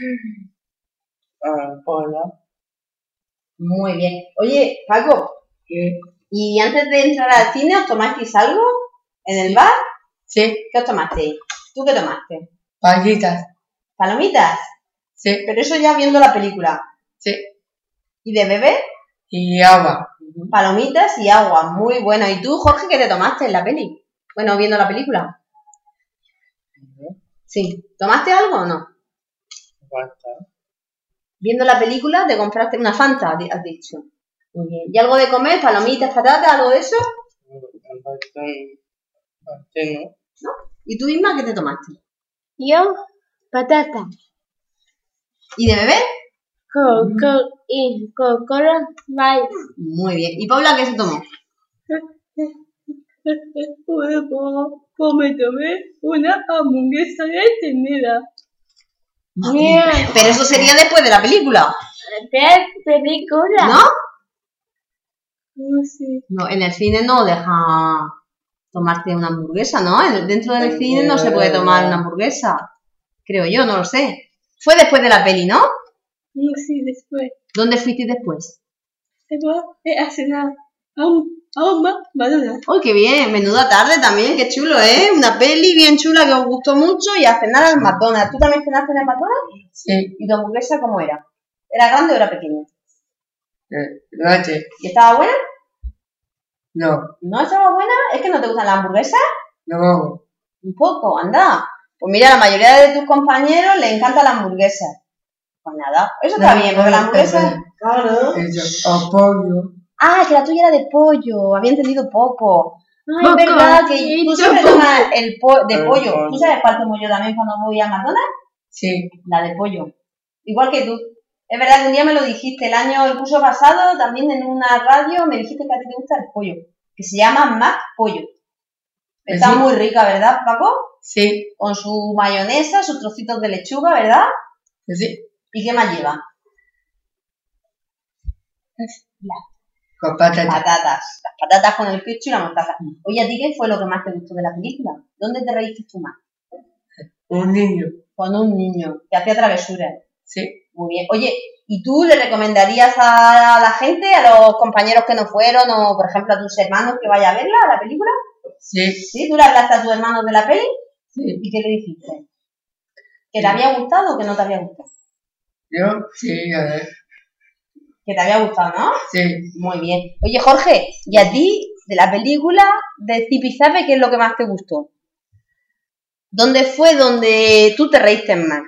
Paula. Muy bien. Oye, Paco, ¿y antes de entrar al cine os tomasteis algo en el bar? Sí. ¿Qué os tomasteis? ¿Tú qué tomaste? Palomitas. ¿Palomitas? Sí. Pero eso ya viendo la película. Sí. ¿Y de beber? Y agua. Palomitas y agua, muy bueno. ¿Y tú, Jorge, qué te tomaste en la peli? Bueno, viendo la película. Sí. ¿Tomaste algo o no? Viendo la película te compraste una Fanta, has dicho. Muy bien. ¿Y algo de comer? ¿Palomitas, patatas, algo de eso? ¿No? ¿Y tú, Isma, qué te tomaste? Yo, patata. ¿Y de beber? y Coca-Cola Light. Muy bien. ¿Y Paula qué se tomó? Pues me tomé una hamburguesa de ternera. Bien. Pero eso sería después de la película. ¿Qué película? ¿No? No sé. No, en el cine no deja tomarte una hamburguesa, ¿no? Dentro del cine no se puede tomar una hamburguesa. Creo yo, no lo sé. Fue después de la peli, ¿no? No sé, después. ¿Dónde fuiste después? Después a cenar a un McDonald's. ¡Uy, qué bien! Menuda tarde también, qué chulo, ¿eh? Una peli bien chula que os gustó mucho y a cenar al McDonald's. ¿Tú también cenaste en el McDonald's? Sí. ¿Y tu hamburguesa cómo era? ¿Era grande o era pequeña? Grande. ¿Y estaba buena? No. ¿No estaba buena? ¿Es que no te gustan las hamburguesas? No. Un poco, anda. Pues mira, a la mayoría de tus compañeros les encanta la hamburguesa. Pues nada, eso está bien, porque la hamburguesa... Claro. Eso, apoyo. Ah, que la tuya era de pollo, había entendido poco. Ay, Poco. es verdad que tú siempre tomas el de pollo. ¿Tú sabes cuál tomo yo también cuando voy a McDonald's? Sí. La de pollo. Igual que tú. Es verdad que un día me lo dijiste, el curso pasado, también en una radio, me dijiste que a ti te gusta el pollo, que se llama Mac Pollo. Está ¿Sí? muy rica, ¿verdad, Paco? Sí. Con su mayonesa, sus trocitos de lechuga, ¿verdad? Sí. ¿Y qué más lleva? Con patatas. Patatas. Las patatas con el ketchup y la mostaza. Oye, ¿a ti qué fue lo que más te gustó de la película? ¿Dónde te reíste tú más? Un niño. Con un niño que hacía travesuras. Sí. Muy bien. Oye, ¿y tú le recomendarías a la gente, a los compañeros que no fueron, o por ejemplo a tus hermanos que vaya a verla, a la película? Sí. ¿Sí? ¿Tú le hablaste a tus hermanos de la peli? Sí. ¿Y qué le dijiste? ¿Que te había gustado o que no te había gustado? Yo, sí, a ver. Que te había gustado, ¿no? Sí. Muy bien. Oye, Jorge, ¿y a ti, de la película de Zipizape, qué es lo que más te gustó? ¿Dónde fue donde tú te reíste más?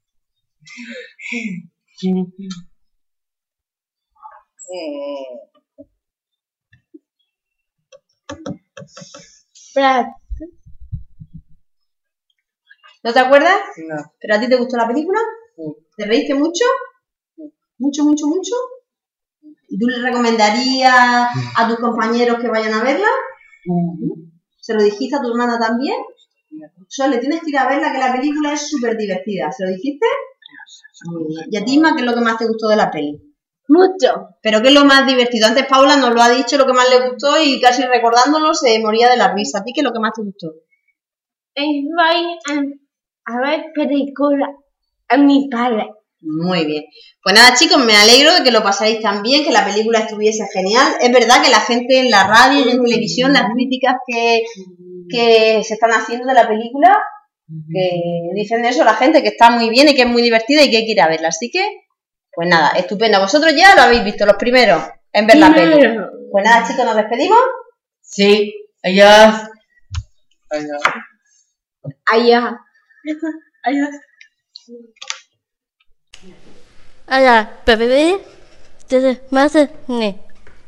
¿No te acuerdas? No. ¿Pero a ti te gustó la película? Sí. ¿Te reíste mucho? ¿Mucho, mucho, mucho? ¿Y tú le recomendarías a tus compañeros que vayan a verla? ¿Se lo dijiste a tu hermana también? Sol, le tienes que ir a verla, que la película es súper divertida. ¿Se lo dijiste? Muy bien. ¿Y a ti, Isma, qué es lo que más te gustó de la peli? Mucho. ¿Pero qué es lo más divertido? Antes Paula nos lo ha dicho, lo que más le gustó, y casi recordándolo se moría de la risa. ¿A ti qué es lo que más te gustó? Voy a ver película a mi padre. Muy bien. Pues nada, chicos, me alegro de que lo pasáis tan bien, que la película estuviese genial. Es verdad que la gente en la radio y en televisión, las críticas que se están haciendo de la película, que dicen eso, la gente, que está muy bien y que es muy divertida y que hay que ir a verla. Así que, pues nada, estupendo. Vosotros ya lo habéis visto, los primeros en ver la peli. Pues nada, chicos, ¿nos despedimos? Sí. Adiós. Adiós. Allá. Adiós. Allá, bebé, desde más ne.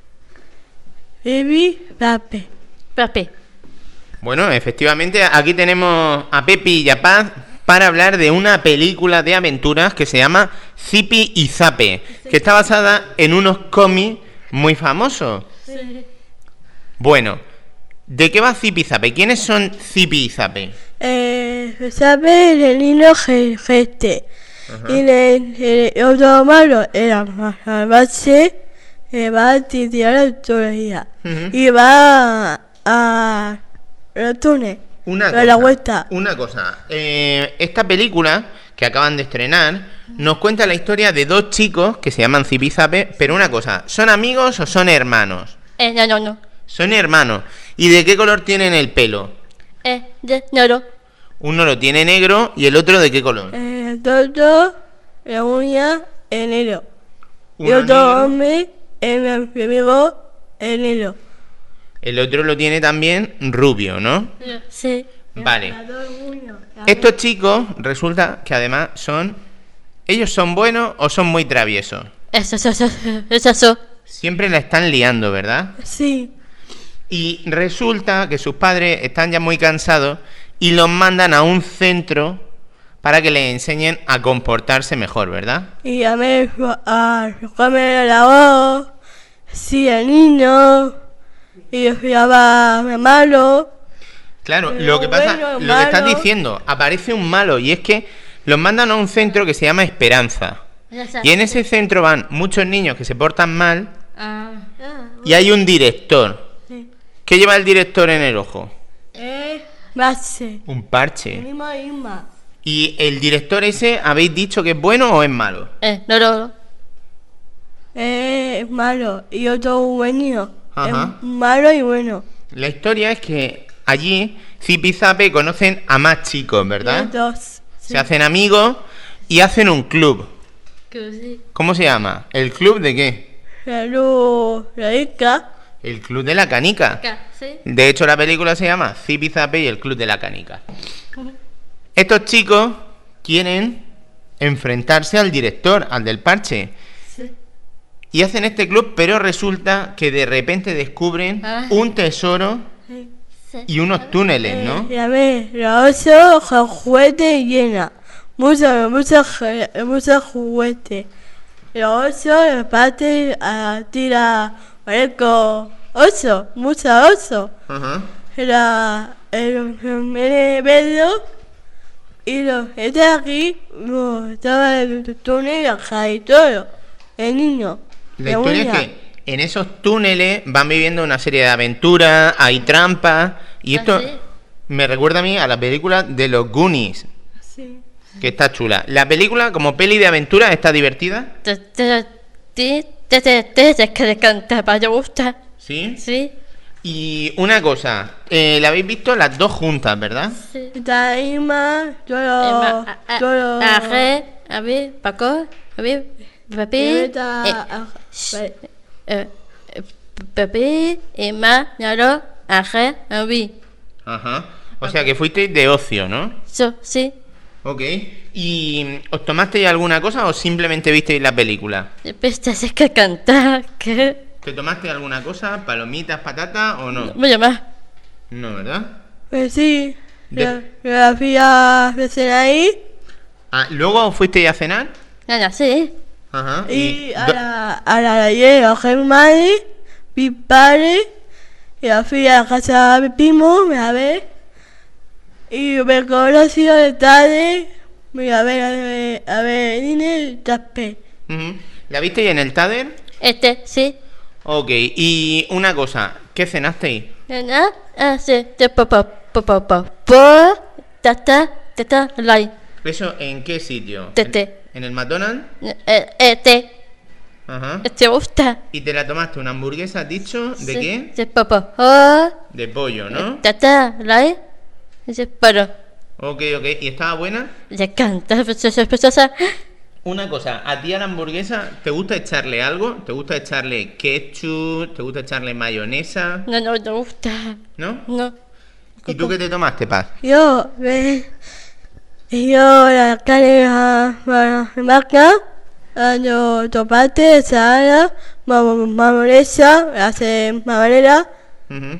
Baby, pape. Papi. Bueno, efectivamente, aquí tenemos a Pepi y a Paz para hablar de una película de aventuras que se llama Zipi y Zape, que está basada en unos cómics muy famosos. Sí. Bueno, ¿de qué va Zipi y Zape? ¿Quiénes son Zipi y Zape? Sabe el niño geste. Y el otro malo era más base, va a tirar todavía. Y va a los túneles. La vuelta. Una cosa. Esta película que acaban de estrenar nos cuenta la historia de dos chicos que se llaman Zipi y Zape, pero una cosa, ¿son amigos o son hermanos? No. Son hermanos. ¿Y de qué color tienen el pelo? De negro. Uno lo tiene negro y el otro ¿de qué color? Todo, la uña, el negro. Y Uno otro negro. hombre, mi amigo, el negro. El otro lo tiene también rubio, ¿no? Sí. Vale. Estos chicos resulta que además ¿ellos son buenos o son muy traviesos? Eso. Siempre la están liando, ¿verdad? Sí. Y resulta que sus padres están ya muy cansados y los mandan a un centro para que le enseñen a comportarse mejor, ¿verdad? Y a mí a comer la voz, sí, el niño, y va malo. Claro, Pero lo que pasa, bueno, lo que estás malo. diciendo, aparece un malo y es que los mandan a un centro que se llama Esperanza. Y en ese centro van muchos niños que se portan mal y hay un director. Sí. ¿Qué lleva el director en el ojo? Base. Un parche. Ima. ¿Y el director ese habéis dicho que es bueno o es malo? No. Es malo. Y otro bueno. Ajá. Es malo y bueno. La historia es que allí Zipi y Zape conocen a más chicos, ¿verdad? Y dos. Se hacen amigos y hacen un club. Que sí. ¿Cómo se llama? ¿El club de qué? La luz, la Ica. El club de la canica. Sí. De hecho, la película se llama Zipi Zape y el club de la canica. Estos chicos quieren enfrentarse al director, al del parche. Sí. Y hacen este club, pero resulta que de repente descubren un tesoro y unos túneles, ¿no? Y a ver, la oso con juguete llena. Muchos juguetes. La oso el parte a tira parezco oso, mucho oso. Ajá. Era el medio y lo este aquí estaba el túnel acá y todo. El niño. La historia es que en esos túneles van viviendo una serie de aventuras, hay trampas, y esto me recuerda a mí a la película de los Goonies, Sí. que está chula. La película, como peli de aventura, está divertida, Te que cantaba, ¿te gusta? ¿sí? Sí. Y una cosa, la habéis visto las dos juntas, ¿verdad? Sí. Está Ima, todo. A ver, Paco, a ver, Pepe, Pepe, Emma, Naro, Aje, Avi. Ajá. O sea que fuisteis de ocio, ¿no? Sí. Ok. ¿Y os tomasteis alguna cosa o simplemente visteis la película? Pues te haces que cantar, ¿qué? ¿Te tomaste alguna cosa? ¿Palomitas, patatas o no? Voy a llamar. No, ¿verdad? Pues sí, la fui a cenar ahí Ah, ¿luego fuisteis a cenar? Nada, sí. Ajá. y a la ayer a mi madre, mi padre, y la fui a la casa de mi primo, me la ve, y me conocí de tarde, me a ver Nine y Tapé. Ujú. ¿La visteis en el Tader? Sí. Ok, y una cosa, ¿qué cenasteis? Nada, sí, te tata, lai. ¿Eso en qué sitio? Tete. ¿En el McDonald's? Ajá. ¿Te gusta? ¿Y te la tomaste una hamburguesa, has dicho? ¿De Sí, qué? de De pollo, ¿no? Tata, lai. Pero, Ok. ¿Y estaba buena? le canta, preciosa. Una cosa, ¿a ti a la hamburguesa te gusta echarle algo? ¿Te gusta echarle ketchup? ¿Te gusta echarle mayonesa? No te gusta. ¿No? No. ¿Y tú qué te tomaste, Paz? Yo la carne vaca, los tomates, salada, mayonesa, hace marinera, Ujú.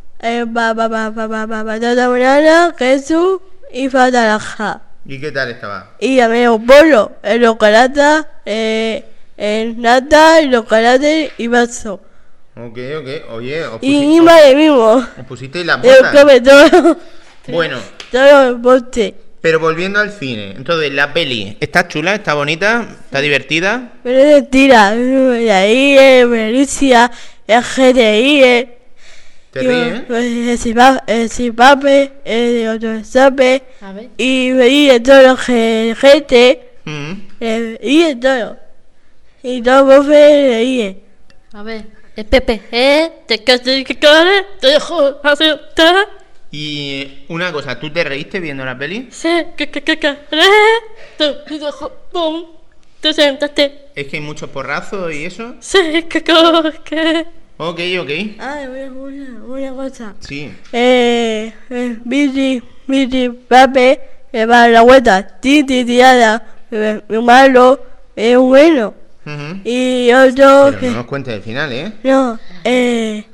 patata banana, queso y naranja. ¿Y qué tal estaba? Y a medio pollo, el chocolate, el nata, el chocolate y vaso. Ok. Oye, Y madre mismo, os pusisteis la yo bota. come todo, Bueno, todo el bote. pero volviendo al cine. Entonces, la peli, ¿está chula? ¿Está bonita? ¿Está divertida? Pero es mentira, y ahí Belicia, el GDI, ¿Te ríes? el Zimbabue, el otro Zape, A ver. y veía todo lo que gente, Mm. y todo. Y todo bofe leí. A ver. Pepe, te corre, te dejo aceptar. Y una cosa, ¿tú te reíste viendo la peli? Sí, te dejo, pum. Te sentaste. ¿Es que hay muchos porrazos y eso? Sí, que. Ok. Ah, una cosa. Sí. Billy, pape, me va a la vuelta, tirada, mi malo, es bueno. Ujú. Y otro, Pero no nos cuentes el final, ¿eh? no,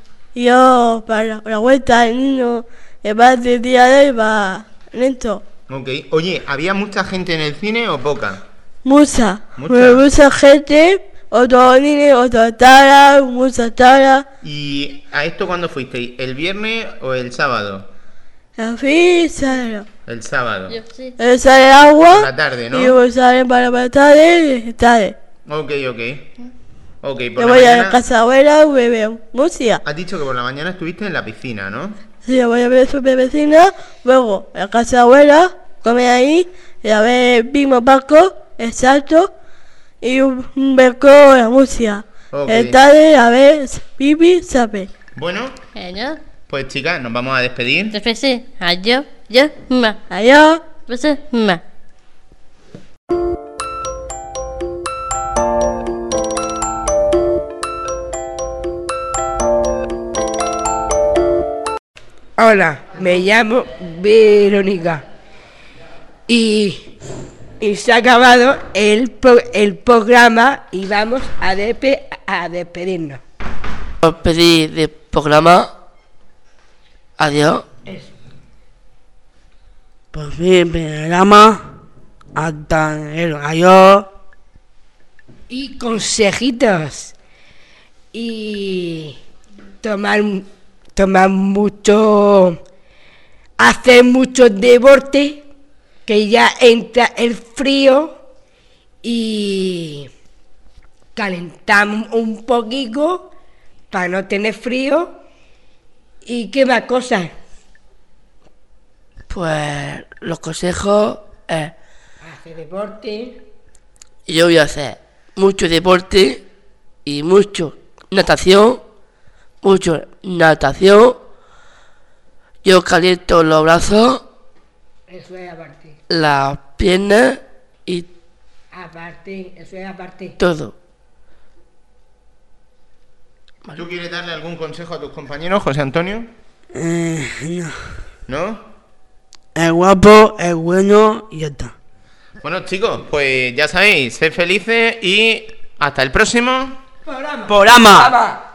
yo para la vuelta, el niño, va tirada y va lento. Ok. Oye, ¿había mucha gente en el cine o poca? Mucha. Mucha. Mucha gente. Otro niño, otra tara, mucha tara. ¿Y a esto cuándo fuisteis? ¿El viernes o el sábado? Así sale. El sábado. Sale agua. Por la tarde, ¿no? Y luego sale para la tarde. Ok. Ok, por Yo la voy a mañana... la casa abuela y veo música. Has dicho que por la mañana estuviste en la piscina, ¿no? Sí, yo voy a ver su vecina, luego a la casa abuela, come ahí, y a ver Primo Paco, exacto, y un beco la música. Ok. Tarde a ver Pipi sabe. Bueno, Adiós. pues chicas, nos vamos a despedir. Después, adiós. Yo, ma. Adiós. Después, ma. Hola, me llamo Verónica y se ha acabado el programa y vamos a despedirnos. Os pedí de programa. Adiós. Por fin me llama. Hasta el adiós. Y consejitos y tomar mucho, hacer mucho deporte, que ya entra el frío, y calentamos un poquito para no tener frío. ¿Y qué más cosas? Pues los consejos es: Hacer deporte. yo voy a hacer mucho deporte y mucho natación. Yo caliento los brazos, Eso es aparte. las piernas y Aparte, eso es aparte. todo. ¿Tú quieres darle algún consejo a tus compañeros, José Antonio? No. ¿No? Es guapo, es bueno y ya está. Bueno, chicos, pues ya sabéis, sed felices y hasta el próximo Programa.